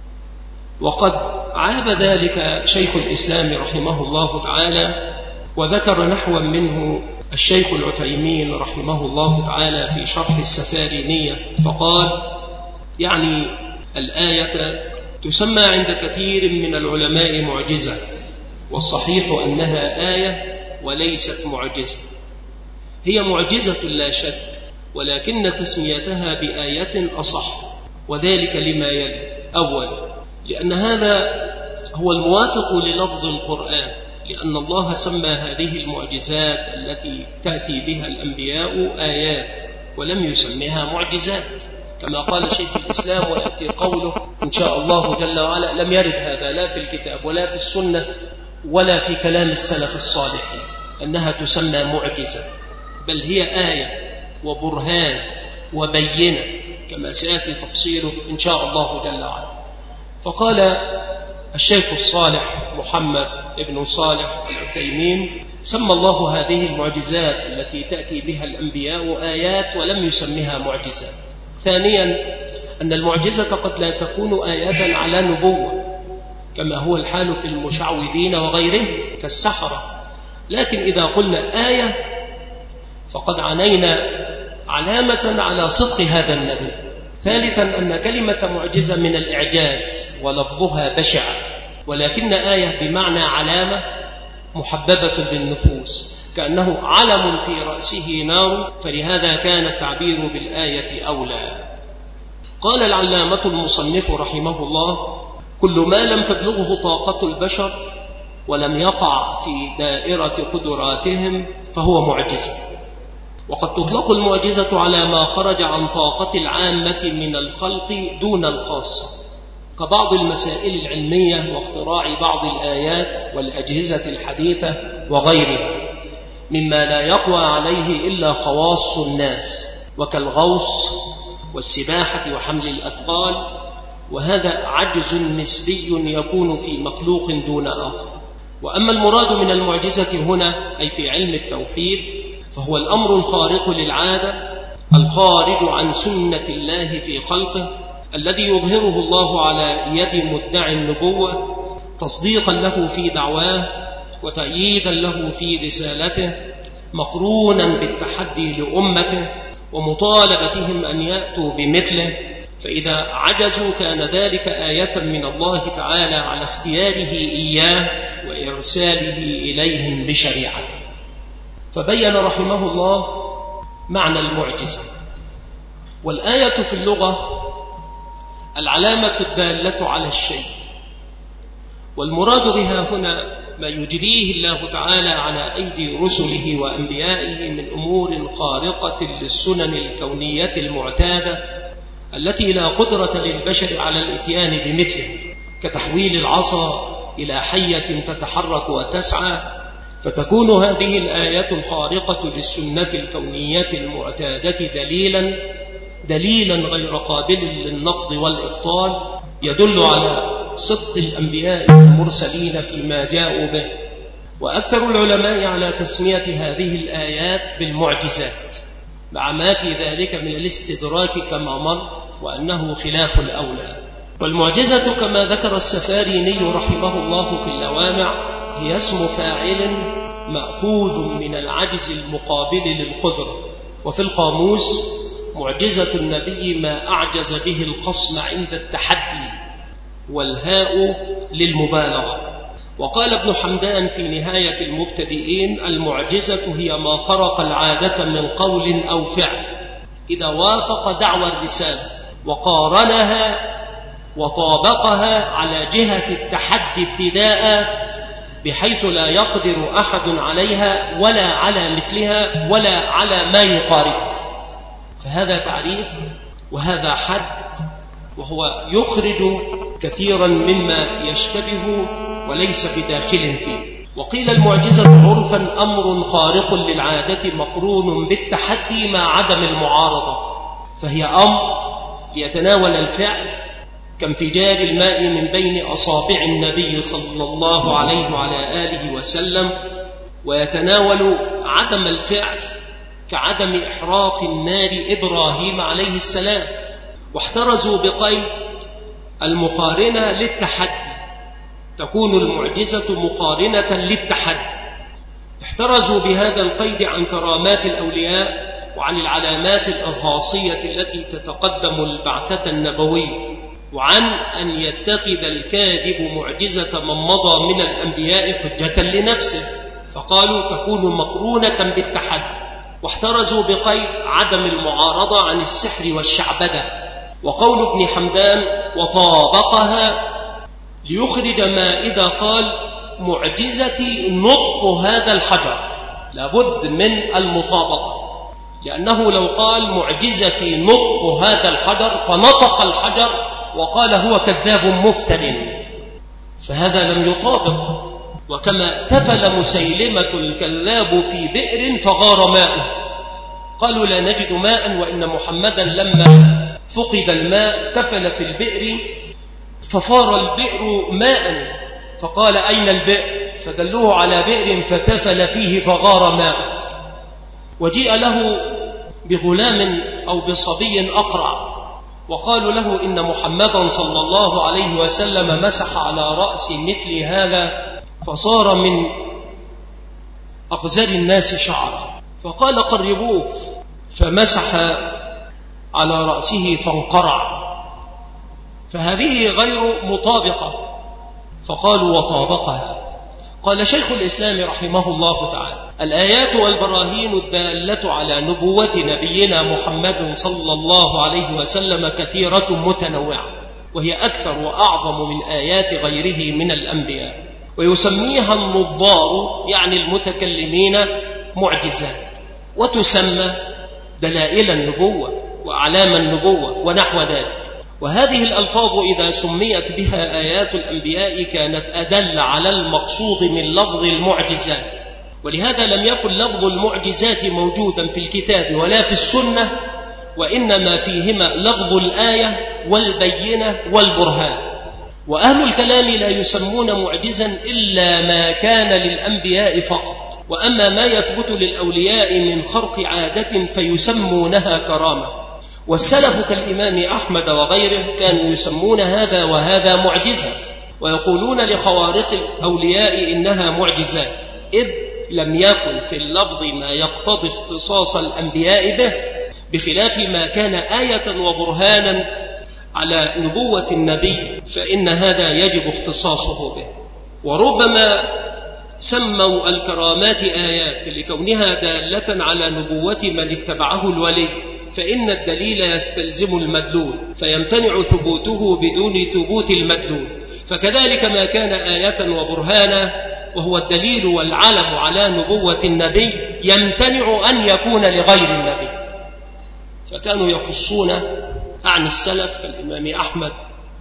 وقد عاب ذلك شيخ الإسلام رحمه الله تعالى، وذكر نحوا منه الشيخ العثيمين رحمه الله تعالى في شرح السفارينية، فقال: يعني الآية تسمى عند كثير من العلماء معجزة، والصحيح أنها آية وليست معجزة. هي معجزة لا شك، ولكن تسميتها بآية أصح، وذلك لما يلي: أول، لأن هذا هو الموافق للفظ القرآن، لأن الله سمى هذه المعجزات التي تأتي بها الأنبياء آيات ولم يسميها معجزات، كما قال شيخ الإسلام ويأتي قوله إن شاء الله جل وعلا: لم يرد هذا لا في الكتاب ولا في السنة ولا في كلام السلف الصالحين أنها تسمى معجزة، بل هي آية وبرهان وبينة كما سيأتي تفصيله إن شاء الله جل وعلا. فقال الشيخ الصالح محمد ابن صالح العثيمين: سمى الله هذه المعجزات التي تأتي بها الأنبياء آيات ولم يسمها معجزات. ثانيا، أن المعجزة قد لا تكون آية على نبوة كما هو الحال في المشعوذين وغيرهم كالسحرة، لكن إذا قلنا آية فقد عنينا علامة على صدق هذا النبي. ثالثا، أن كلمة معجزة من الإعجاز ولفظها بشع، ولكن آية بمعنى علامة محببة للنفوس، كأنه علم في رأسه نار، فلهذا كان التعبير بالآية أولى. قال العلامة المصنف رحمه الله: كل ما لم تبلغه طاقة البشر ولم يقع في دائرة قدراتهم فهو معجزة. وقد تطلق المعجزة على ما خرج عن طاقة العامة من الخلق دون الخاصة، كبعض المسائل العلمية واختراع بعض الآيات والأجهزة الحديثة وغيرها مما لا يقوى عليه إلا خواص الناس، وكالغوص والسباحة وحمل الأثقال، وهذا عجز نسبي يكون في مخلوق دون آخر. وأما المراد من المعجزة هنا أي في علم التوحيد فهو الأمر الخارق للعادة الخارج عن سنة الله في خلقه، الذي يظهره الله على يد مدعي النبوة تصديقا له في دعواه وتأييدا له في رسالته، مقرونا بالتحدي لأمته ومطالبتهم أن يأتوا بمثله، فإذا عجزوا كان ذلك آية من الله تعالى على اختياره إياه وإرساله إليهم بشريعته. فبين رحمه الله معنى المعجزة. والآية في اللغة العلامة الدالة على الشيء، والمراد بها هنا ما يجريه الله تعالى على أيدي رسله وأنبيائه من أمور خارقة للسنن الكونية المعتادة التي لا قدرة للبشر على الإتيان بمثله، كتحويل العصا إلى حية تتحرك وتسعى، فتكون هذه الآية الخارقة للسنة الكونية المعتادة دليلا غير قابل للنقض والإبطال، يدل على صدق الأنبياء المرسلين فيما جاءوا به. وأكثر العلماء على تسمية هذه الآيات بالمعجزات، مع ما في ذلك من الاستدراك كما مر، وأنه خلاف الأولى. والمعجزة كما ذكر السفاريني رحمه الله في اللوامع هي اسم فاعل مأخوذ من العجز المقابل للقدرة. وفي القاموس معجزة النبي ما أعجز به الخصم عند التحدي، والهاء للمبالغة. وقال ابن حمدان في نهاية المبتدئين: المعجزة هي ما خرق العادة من قول أو فعل إذا وافق دعوى الرسالة وقارنها وطابقها على جهة التحدي ابتداء، بحيث لا يقدر أحد عليها ولا على مثلها ولا على ما يقارب. فهذا تعريف وهذا حد، وهو يخرج كثيرا مما يشتبه وليس بداخل فيه. وقيل المعجزة عرفا أمر خارق للعادة مقرون بالتحدي مع عدم المعارضة، فهي أمر يتناول الفعل كانفجار الماء من بين أصابع النبي صلى الله عليه وعلى آله وسلم، ويتناول عدم الفعل كعدم إحراق النار إبراهيم عليه السلام. واحترزوا بقيد المقارنة للتحدي، تكون المعجزة مقارنة للتحدي. احترزوا بهذا القيد عن كرامات الأولياء وعن العلامات الإرهاصية التي تتقدم البعثة النبوية، وعن أن يتخذ الكاذب معجزة من مضى من الأنبياء حجة لنفسه، فقالوا تكون مقرونة بالتحدي. واحترزوا بقيد عدم المعارضة عن السحر والشعبدة. وقول ابن حمدان وطابقها ليخرج ما إذا قال معجزتي نطق هذا الحجر، لابد من المطابقة، لأنه لو قال معجزتي نطق هذا الحجر فنطق الحجر وقال هو كذاب مفتر، فهذا لم يطابق. وكما تفل مسيلمة الكذاب في بئر فغار ماءه، قالوا لا نجد ماء، وإن محمدا لما فقد الماء تفل في البئر ففار البئر ماء، فقال أين البئر؟ فدلوه على بئر فتفل فيه فغار ماءه. وجيء له بغلام أو بصبي أقرع، وقالوا له إن محمدا صلى الله عليه وسلم مسح على رأس مثل هذا فصار من أقزر الناس شعرا، فقال قربوه، فمسح على رأسه فانقرع، فهذه غير مطابقة، فقالوا وطابقها. قال شيخ الإسلام رحمه الله تعالى: الآيات والبراهين الدالة على نبوة نبينا محمد صلى الله عليه وسلم كثيرة متنوعة، وهي أكثر وأعظم من آيات غيره من الأنبياء، ويسميها النظار يعني المتكلمين معجزات، وتسمى دلائل النبوة وأعلام النبوة ونحو ذلك. وهذه الألفاظ إذا سميت بها آيات الأنبياء كانت أدل على المقصود من لفظ المعجزات، ولهذا لم يكن لفظ المعجزات موجودا في الكتاب ولا في السنة، وإنما فيهما لفظ الآية والبينة والبرهان. وأهل الكلام لا يسمون معجزا إلا ما كان للأنبياء فقط، وأما ما يثبت للأولياء من خرق عادة فيسمونها كرامة. والسلف كالإمام أحمد وغيره كانوا يسمون هذا وهذا معجزة، ويقولون لخوارق الأولياء إنها معجزات، إذ لم يكن في اللفظ ما يقتضي اختصاص الأنبياء به، بخلاف ما كان آية وبرهانا على نبوة النبي فإن هذا يجب اختصاصه به. وربما سموا الكرامات آيات لكونها دالة على نبوة من اتبعه الولي، فإن الدليل يستلزم المدلول فيمتنع ثبوته بدون ثبوت المدلول، فكذلك ما كان آية وبرهانا وهو الدليل والعلم على نبوة النبي يمتنع أن يكون لغير النبي. فكانوا يخصون عن السلف كالإمام أحمد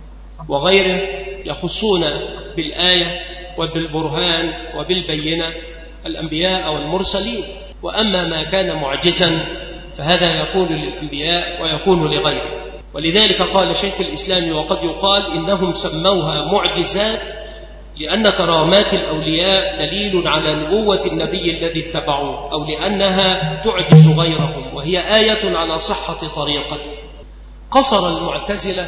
وغيره يخصون بالآية وبالبرهان وبالبينة الأنبياء والمرسلين، وأما ما كان معجزا فهذا يكون للأنبياء ويكون لغيره. ولذلك قال شيخ الإسلام: وقد يقال إنهم سموها معجزات لأن كرامات الأولياء دليل على نبوة النبي الذي اتبعوه، أو لأنها تعجز غيرهم وهي آية على صحة طريقته. قصر المعتزلة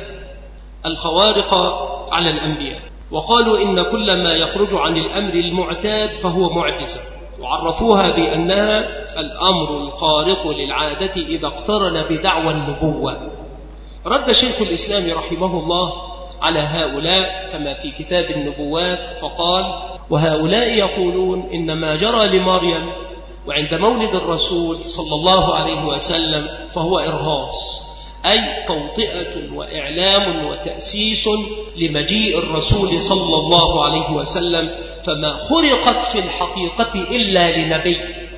الخوارق على الأنبياء، وقالوا إن كل ما يخرج عن الأمر المعتاد فهو معجزة، وعرفوها بأنها الأمر الخارق للعادة إذا اقترن بدعوى النبوة. رد شيخ الإسلام رحمه الله على هؤلاء كما في كتاب النبوات فقال: وهؤلاء يقولون إن ما جرى لمريم وعند مولد الرسول صلى الله عليه وسلم فهو إرهاص، أي توطئة وإعلام وتأسيس لمجيء الرسول صلى الله عليه وسلم، فما خرقت في الحقيقة إلا لنبي.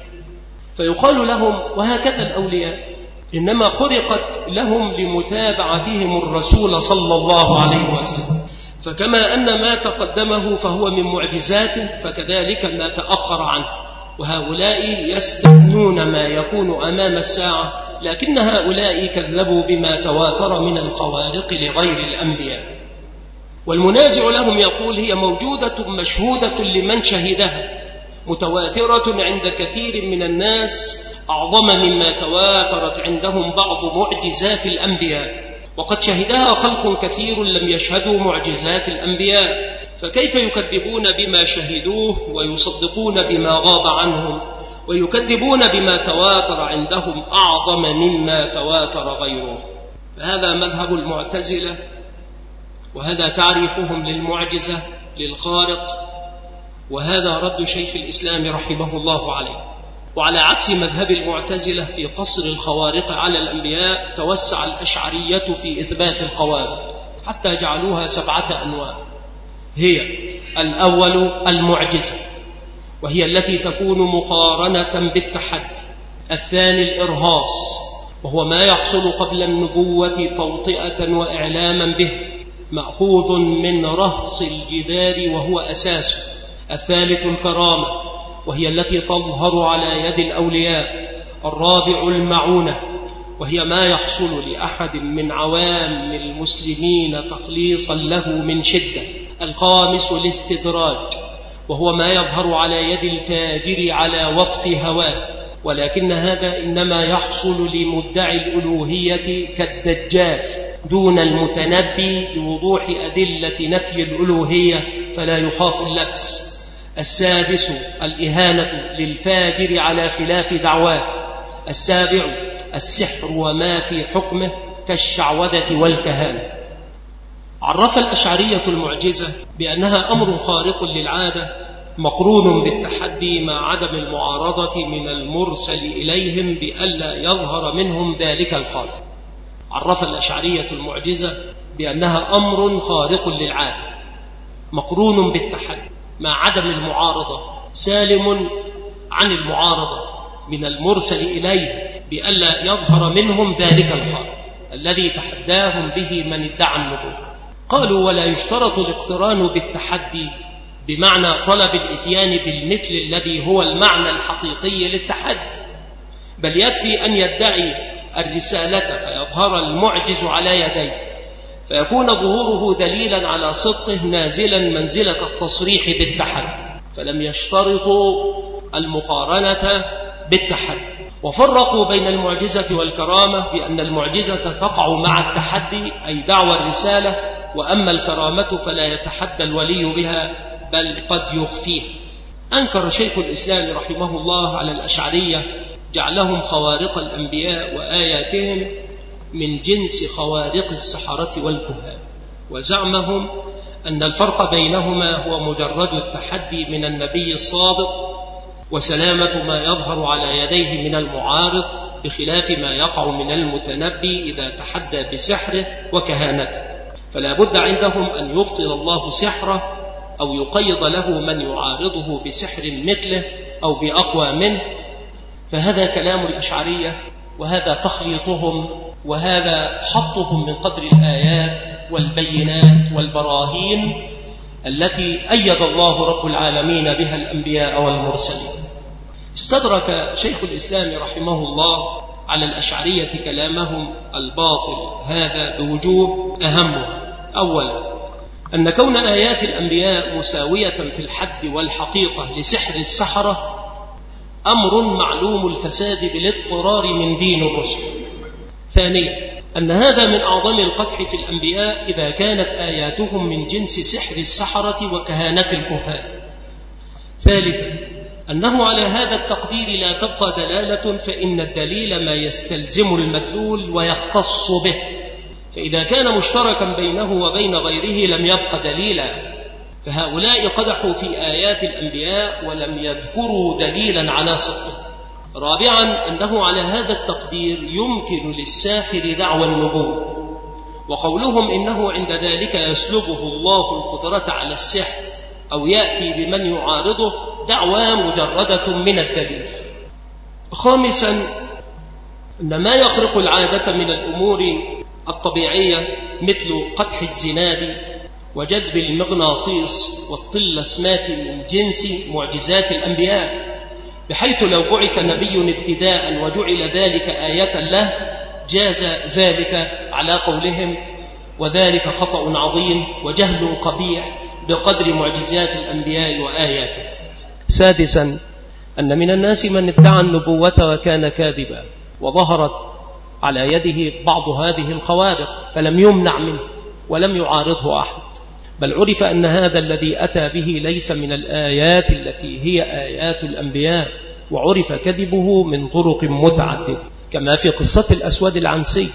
فيقال لهم: وهكذا الأولياء إنما خرقت لهم لمتابعتهم الرسول صلى الله عليه وسلم، فكما أن ما تقدمه فهو من معجزاته فكذلك ما تأخر عنه. وهؤلاء يستثنون ما يكون أمام الساعة، لكن هؤلاء كذبوا بما تواتر من الخوارق لغير الأنبياء. والمنازع لهم يقول: هي موجودة مشهودة لمن شهدها، متواترة عند كثير من الناس أعظم مما تواترت عندهم بعض معجزات الأنبياء، وقد شهدها خلق كثير لم يشهدوا معجزات الأنبياء، فكيف يكذبون بما شهدوه ويصدقون بما غاب عنهم، ويكذبون بما تواتر عندهم أعظم مما تواتر غيره؟ فهذا مذهب المعتزلة، وهذا تعريفهم للمعجزة للخارق، وهذا رد شيخ الإسلام رحمه الله عليه. وعلى عكس مذهب المعتزلة في قصر الخوارق على الأنبياء، توسع الأشعرية في إثبات الخوارق حتى جعلوها 7 أنواع. هي: الأول المعجزة، وهي التي تكون مقارنة بالتحدي. الثاني الإرهاص، وهو ما يحصل قبل النبوة توطئة وإعلاما به، مأخوذ من رهص الجدار وهو أساسه. الثالث الكرامة، وهي التي تظهر على يد الأولياء. الرابع المعونة، وهي ما يحصل لأحد من عوام المسلمين تخليصا له من شدة. الخامس الاستدراج، وهو ما يظهر على يد الفاجر على وفق هواه، ولكن هذا إنما يحصل لمدعي الألوهية كالدجال دون المتنبي لوضوح أدلة نفي الألوهية فلا يخاف اللبس. السادس الإهانة للفاجر على خلاف دعواه. السابع السحر وما في حكمه كالشعوذة والكهانة. عرف الأشعرية المعجزة بأنها أمر خارق للعادة مقرون بالتحدي مع عدم المعارضة من المرسل إليهم بألا يظهر منهم ذلك الخارق. عرف الأشعرية المعجزة بأنها أمر خارق للعادة، مقرون بالتحدي مع عدم المعارضة، سالم عن المعارضة من المرسل إليه بألا يظهر منهم ذلك الخارق الذي تحداهم به من ادعى النبوة. قالوا: ولا يشترط الاقتران بالتحدي بمعنى طلب الاتيان بالمثل الذي هو المعنى الحقيقي للتحدي، بل يكفي أن يدعي الرسالة فيظهر المعجز على يديه، فيكون ظهوره دليلا على صدقه نازلا منزلة التصريح بالتحدي، فلم يشترطوا المقارنة بالتحدي. وفرقوا بين المعجزة والكرامة بأن المعجزة تقع مع التحدي أي دعوى الرسالة، وأما الكرامة فلا يتحدى الولي بها بل قد يخفيها. أنكر شيخ الإسلام رحمه الله على الأشعرية جعلهم خوارق الأنبياء وآياتهم من جنس خوارق السحرة والكهان، وزعمهم أن الفرق بينهما هو مجرد التحدي من النبي الصادق وسلامة ما يظهر على يديه من المعارض، بخلاف ما يقع من المتنبي إذا تحدى بسحره وكهانته، فلا بد عندهم أن يبطل الله سحره أو يقيض له من يعارضه بسحر مثله أو بأقوى منه. فهذا كلام الأشعرية، وهذا تخليطهم، وهذا حطهم من قدر الآيات والبينات والبراهين التي أيد الله رب العالمين بها الأنبياء والمرسلين. استدرك شيخ الإسلام رحمه الله على الأشعرية كلامهم الباطل هذا بوجوه أهمها: أولا، أن كون آيات الأنبياء مساوية في الحد والحقيقة لسحر السحرة أمر معلوم الفساد بالاضطرار من دين الرسل. ثانيا، أن هذا من أعظم القدح في الأنبياء إذا كانت آياتهم من جنس سحر السحرة وكهانة الكهان. ثالثا، أنه على هذا التقدير لا تبقى دلالة، فإن الدليل ما يستلزم المدلول ويختص به، فإذا كان مشتركا بينه وبين غيره لم يبق دليلا. فهؤلاء قدحوا في آيات الأنبياء ولم يذكروا دليلا على صدقه. رابعا، أنه على هذا التقدير يمكن للساحر دعوى النبوة، وقولهم إنه عند ذلك يسلبه الله القدرة على السحر أو يأتي بمن يعارضه دعوى مجردة من الدليل. خامسا، أن ما يخرق العادة من الأمور الطبيعية مثل قدح الزناد وجذب المغناطيس والطلسمات من جنس معجزات الأنبياء، بحيث لو بعث نبي ابتداء وجعل ذلك آية له جاز ذلك على قولهم، وذلك خطأ عظيم وجهل قبيح بقدر معجزات الأنبياء وآياته. سادسا، أن من الناس من ادعى النبوة وكان كاذبا، وظهرت على يده بعض هذه الخوارق فلم يمنع منه ولم يعارضه أحد، بل عرف أن هذا الذي أتى به ليس من الآيات التي هي آيات الأنبياء، وعرف كذبه من طرق متعددة، كما في قصة الأسود العنسي،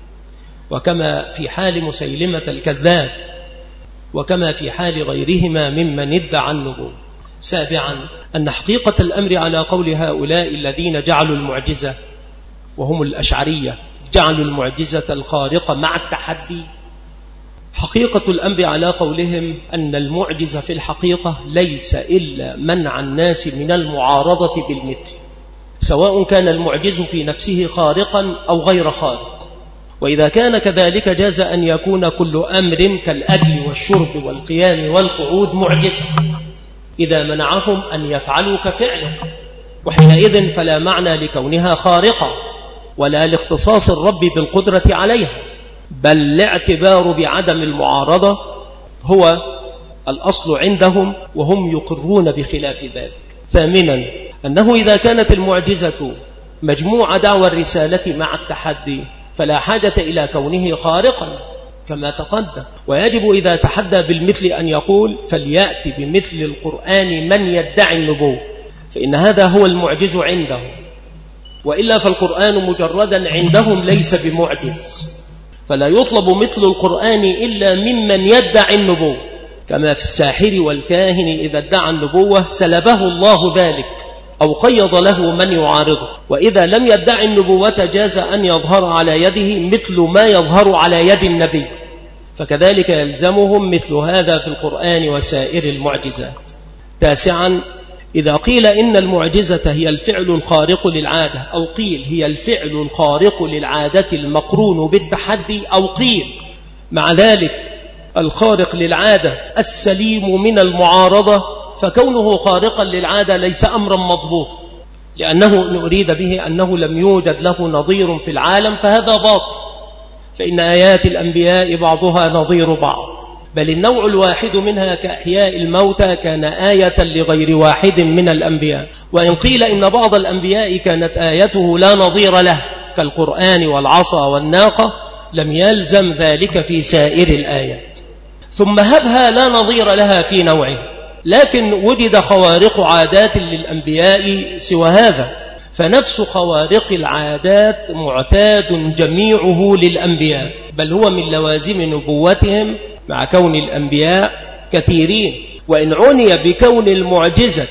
وكما في حال مسيلمة الكذاب، وكما في حال غيرهما ممن ادعى النبوة. سابعا، أن حقيقة الأمر على قول هؤلاء الذين جعلوا المعجزة وهم الأشعرية جعلوا المعجزة الخارقة مع التحدي، حقيقة الأمر على قولهم أن المعجزة في الحقيقة ليس إلا منع الناس من المعارضة بالمثل، سواء كان المعجز في نفسه خارقا أو غير خارق. وإذا كان كذلك جاز أن يكون كل أمر كالأكل والشرب والقيام والقعود معجزة إذا منعهم أن يفعلوا كفعله، وحينئذ فلا معنى لكونها خارقة ولا لاختصاص الرب بالقدرة عليها، بل الاعتبار بعدم المعارضة هو الأصل عندهم، وهم يقرون بخلاف ذلك. ثامنا، أنه إذا كانت المعجزة مجموع دعوى الرسالة مع التحدي فلا حاجة إلى كونه خارقا كما تقدم، ويجب إذا تحدى بالمثل أن يقول فليأتي بمثل القرآن من يدعي النبوة، فإن هذا هو المعجز عندهم، وإلا فالقرآن مجردا عندهم ليس بمعجز، فلا يطلب مثل القرآن إلا ممن يدعي النبوة، كما في الساحر والكاهن إذا ادعى النبوة سلبه الله ذلك أو قيض له من يعارضه، وإذا لم يدعي النبوة جاز أن يظهر على يده مثل ما يظهر على يد النبي، فكذلك يلزمهم مثل هذا في القرآن وسائر المعجزات. 9. إذا قيل إن المعجزة هي الفعل الخارق للعادة، أو قيل هي الفعل الخارق للعادة المقرون بالتحدي، أو قيل مع ذلك الخارق للعادة السليم من المعارضة، فكونه خارقا للعادة ليس أمرا مضبوطا، لأنه أريد به أنه لم يوجد له نظير في العالم، فهذا باطل، فإن آيات الأنبياء بعضها نظير بعض، بل النوع الواحد منها كأحياء الموتى كان آية لغير واحد من الأنبياء. وإن قيل إن بعض الأنبياء كانت آيته لا نظير له كالقرآن والعصا والناقة، لم يلزم ذلك في سائر الآيات. ثم هبها لا نظير لها في نوعه، لكن وجد خوارق عادات للأنبياء سوى هذا، فنفس خوارق العادات معتاد جميعه للأنبياء، بل هو من لوازم نبوتهم مع كون الأنبياء كثيرين. وإن عني بكون المعجزة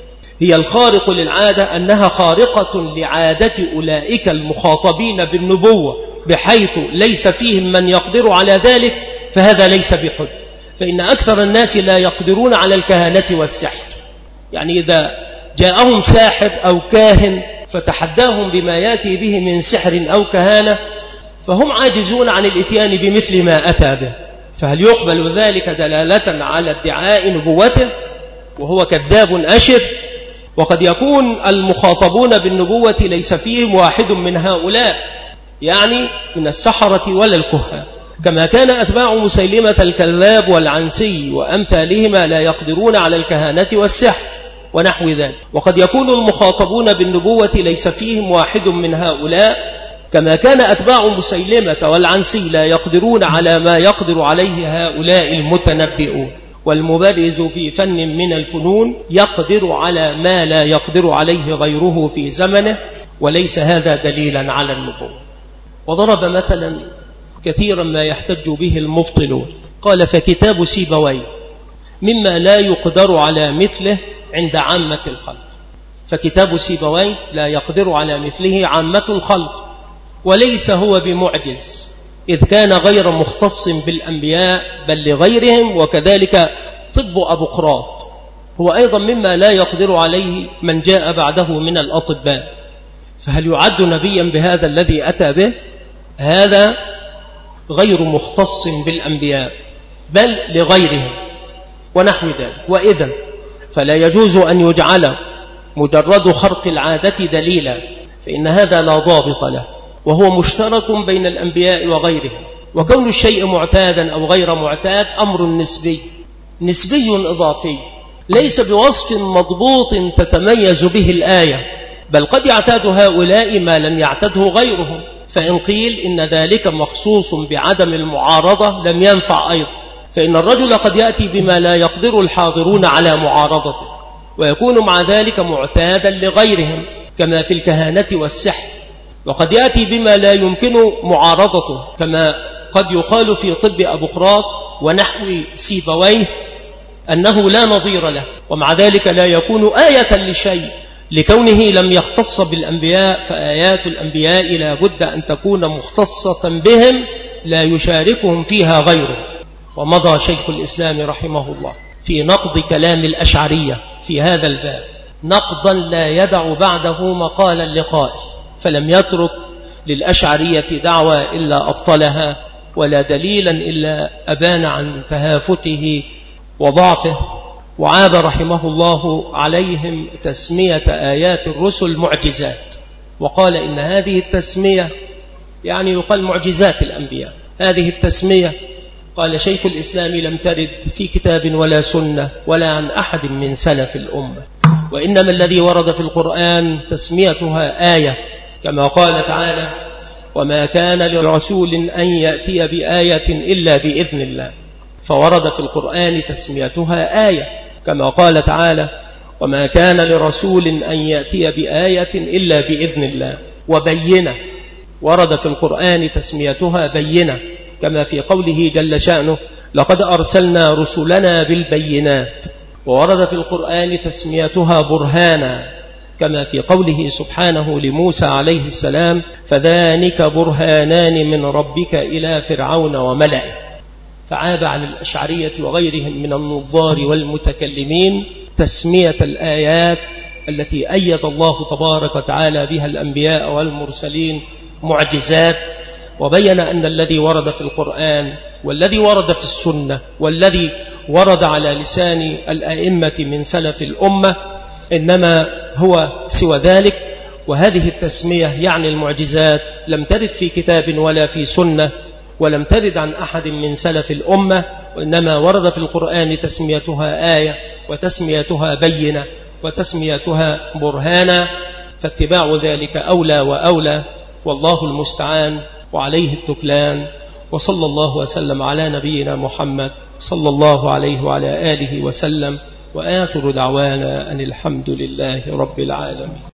هي الخارق للعادة أنها خارقة لعادة أولئك المخاطبين بالنبوة بحيث ليس فيهم من يقدر على ذلك، فهذا ليس بحج، فإن أكثر الناس لا يقدرون على الكهانة والسحر. يعني إذا جاءهم ساحر أو كاهن فتحداهم بما يأتي به من سحر أو كهانة، فهم عاجزون عن الإتيان بمثل ما أتى به، فهل يقبل ذلك دلالة على ادعاء نبوته وهو كذاب أشر؟ وقد يكون المخاطبون بالنبوة ليس فيهم واحد من هؤلاء، يعني من السحرة ولا الكهان، كما كان أتباع مسيلمة الكذاب والعنسي وأمثالهما لا يقدرون على الكهانة والسحر ونحو ذلك. وقد يكون المخاطبون بالنبوة ليس فيهم واحد من هؤلاء، كما كان أتباع مسيلمة والعنسي لا يقدرون على ما يقدر عليه هؤلاء المتنبئون. والمبرز في فن من الفنون يقدر على ما لا يقدر عليه غيره في زمنه، وليس هذا دليلا على النبوة. وضرب مثلا كثيرا ما يحتج به المبطلون، قال: فكتاب سيبويه مما لا يقدر على مثله عند عامة الخلق. فكتاب سيبويه لا يقدر على مثله عامة الخلق، وليس هو بمعجز، إذ كان غير مختص بالأنبياء بل لغيرهم، وكذلك طب أبو قراط هو أيضا مما لا يقدر عليه من جاء بعده من الأطباء، فهل يعد نبيا بهذا الذي أتى به؟ هذا غير مختص بالأنبياء بل لغيرهم ونحو ذلك. وإذن فلا يجوز أن يجعل مجرد خرق العادة دليلا، فإن هذا لا ضابط له، وهو مشترك بين الأنبياء وغيرهم. وكون الشيء معتادا أو غير معتاد أمر نسبي إضافي، ليس بوصف مضبوط تتميز به الآية، بل قد يعتاد هؤلاء ما لم يعتده غيرهم، فإن قيل إن ذلك مخصوص بعدم المعارضة لم ينفع أيضا، فإن الرجل قد يأتي بما لا يقدر الحاضرون على معارضته، ويكون مع ذلك معتادا لغيرهم كما في الكهانة والسحر، وقد يأتي بما لا يمكن معارضته كما قد يقال في طب أبو قراط ونحو سيبويه أنه لا نظير له، ومع ذلك لا يكون آية لشيء لكونه لم يختص بالأنبياء، فآيات الأنبياء لا بد أن تكون مختصة بهم لا يشاركهم فيها غيره. ومضى شيخ الإسلام رحمه الله في نقض كلام الأشعرية في هذا الباب نقضا لا يدع بعده مقالا لقائل، فلم يترك للأشعرية دعوى إلا أبطلها، ولا دليلا إلا أبان عن تهافته وضعفه. وعاب رحمه الله عليهم تسمية آيات الرسل معجزات، وقال إن هذه التسمية يعني يقال معجزات الأنبياء، هذه التسمية قال شيخ الإسلام لم ترد في كتاب ولا سنة ولا عن أحد من سلف الأمة، وإنما الذي ورد في القرآن تسميتها آية، كما قال تعالى: وما كان لرسول أن يأتي بآية إلا بإذن الله، فورد في القرآن تسميتها آية، كما قال تعالى: وما كان لرسول أن يأتي بآية إلا بإذن الله. وبينة ورد في القرآن تسميتها بينة، كما في قوله جل شأنه: لقد أرسلنا رسلنا بالبينات، وورد في القرآن تسميتها برهانا، كما في قوله سبحانه لموسى عليه السلام: فذلك برهانان من ربك إلى فرعون وملئه. فعاب عن الأشعرية وغيرهم من النظار والمتكلمين تسمية الآيات التي أيد الله تبارك وتعالى بها الأنبياء والمرسلين معجزات، وبين أن الذي ورد في القرآن والذي ورد في السنة والذي ورد على لسان الأئمة من سلف الأمة إنما هو سوى ذلك. وهذه التسمية يعني المعجزات لم ترد في كتاب ولا في سنة، ولم ترد عن أحد من سلف الأمة، وإنما ورد في القرآن تسميتها آية وتسميتها بينة وتسميتها برهانا، فاتباع ذلك أولى وأولى، والله المستعان وعليه التكلان. وصلى الله وسلم على نبينا محمد صلى الله عليه وعلى آله وسلم، وآخر دعوانا أن الحمد لله رب العالمين.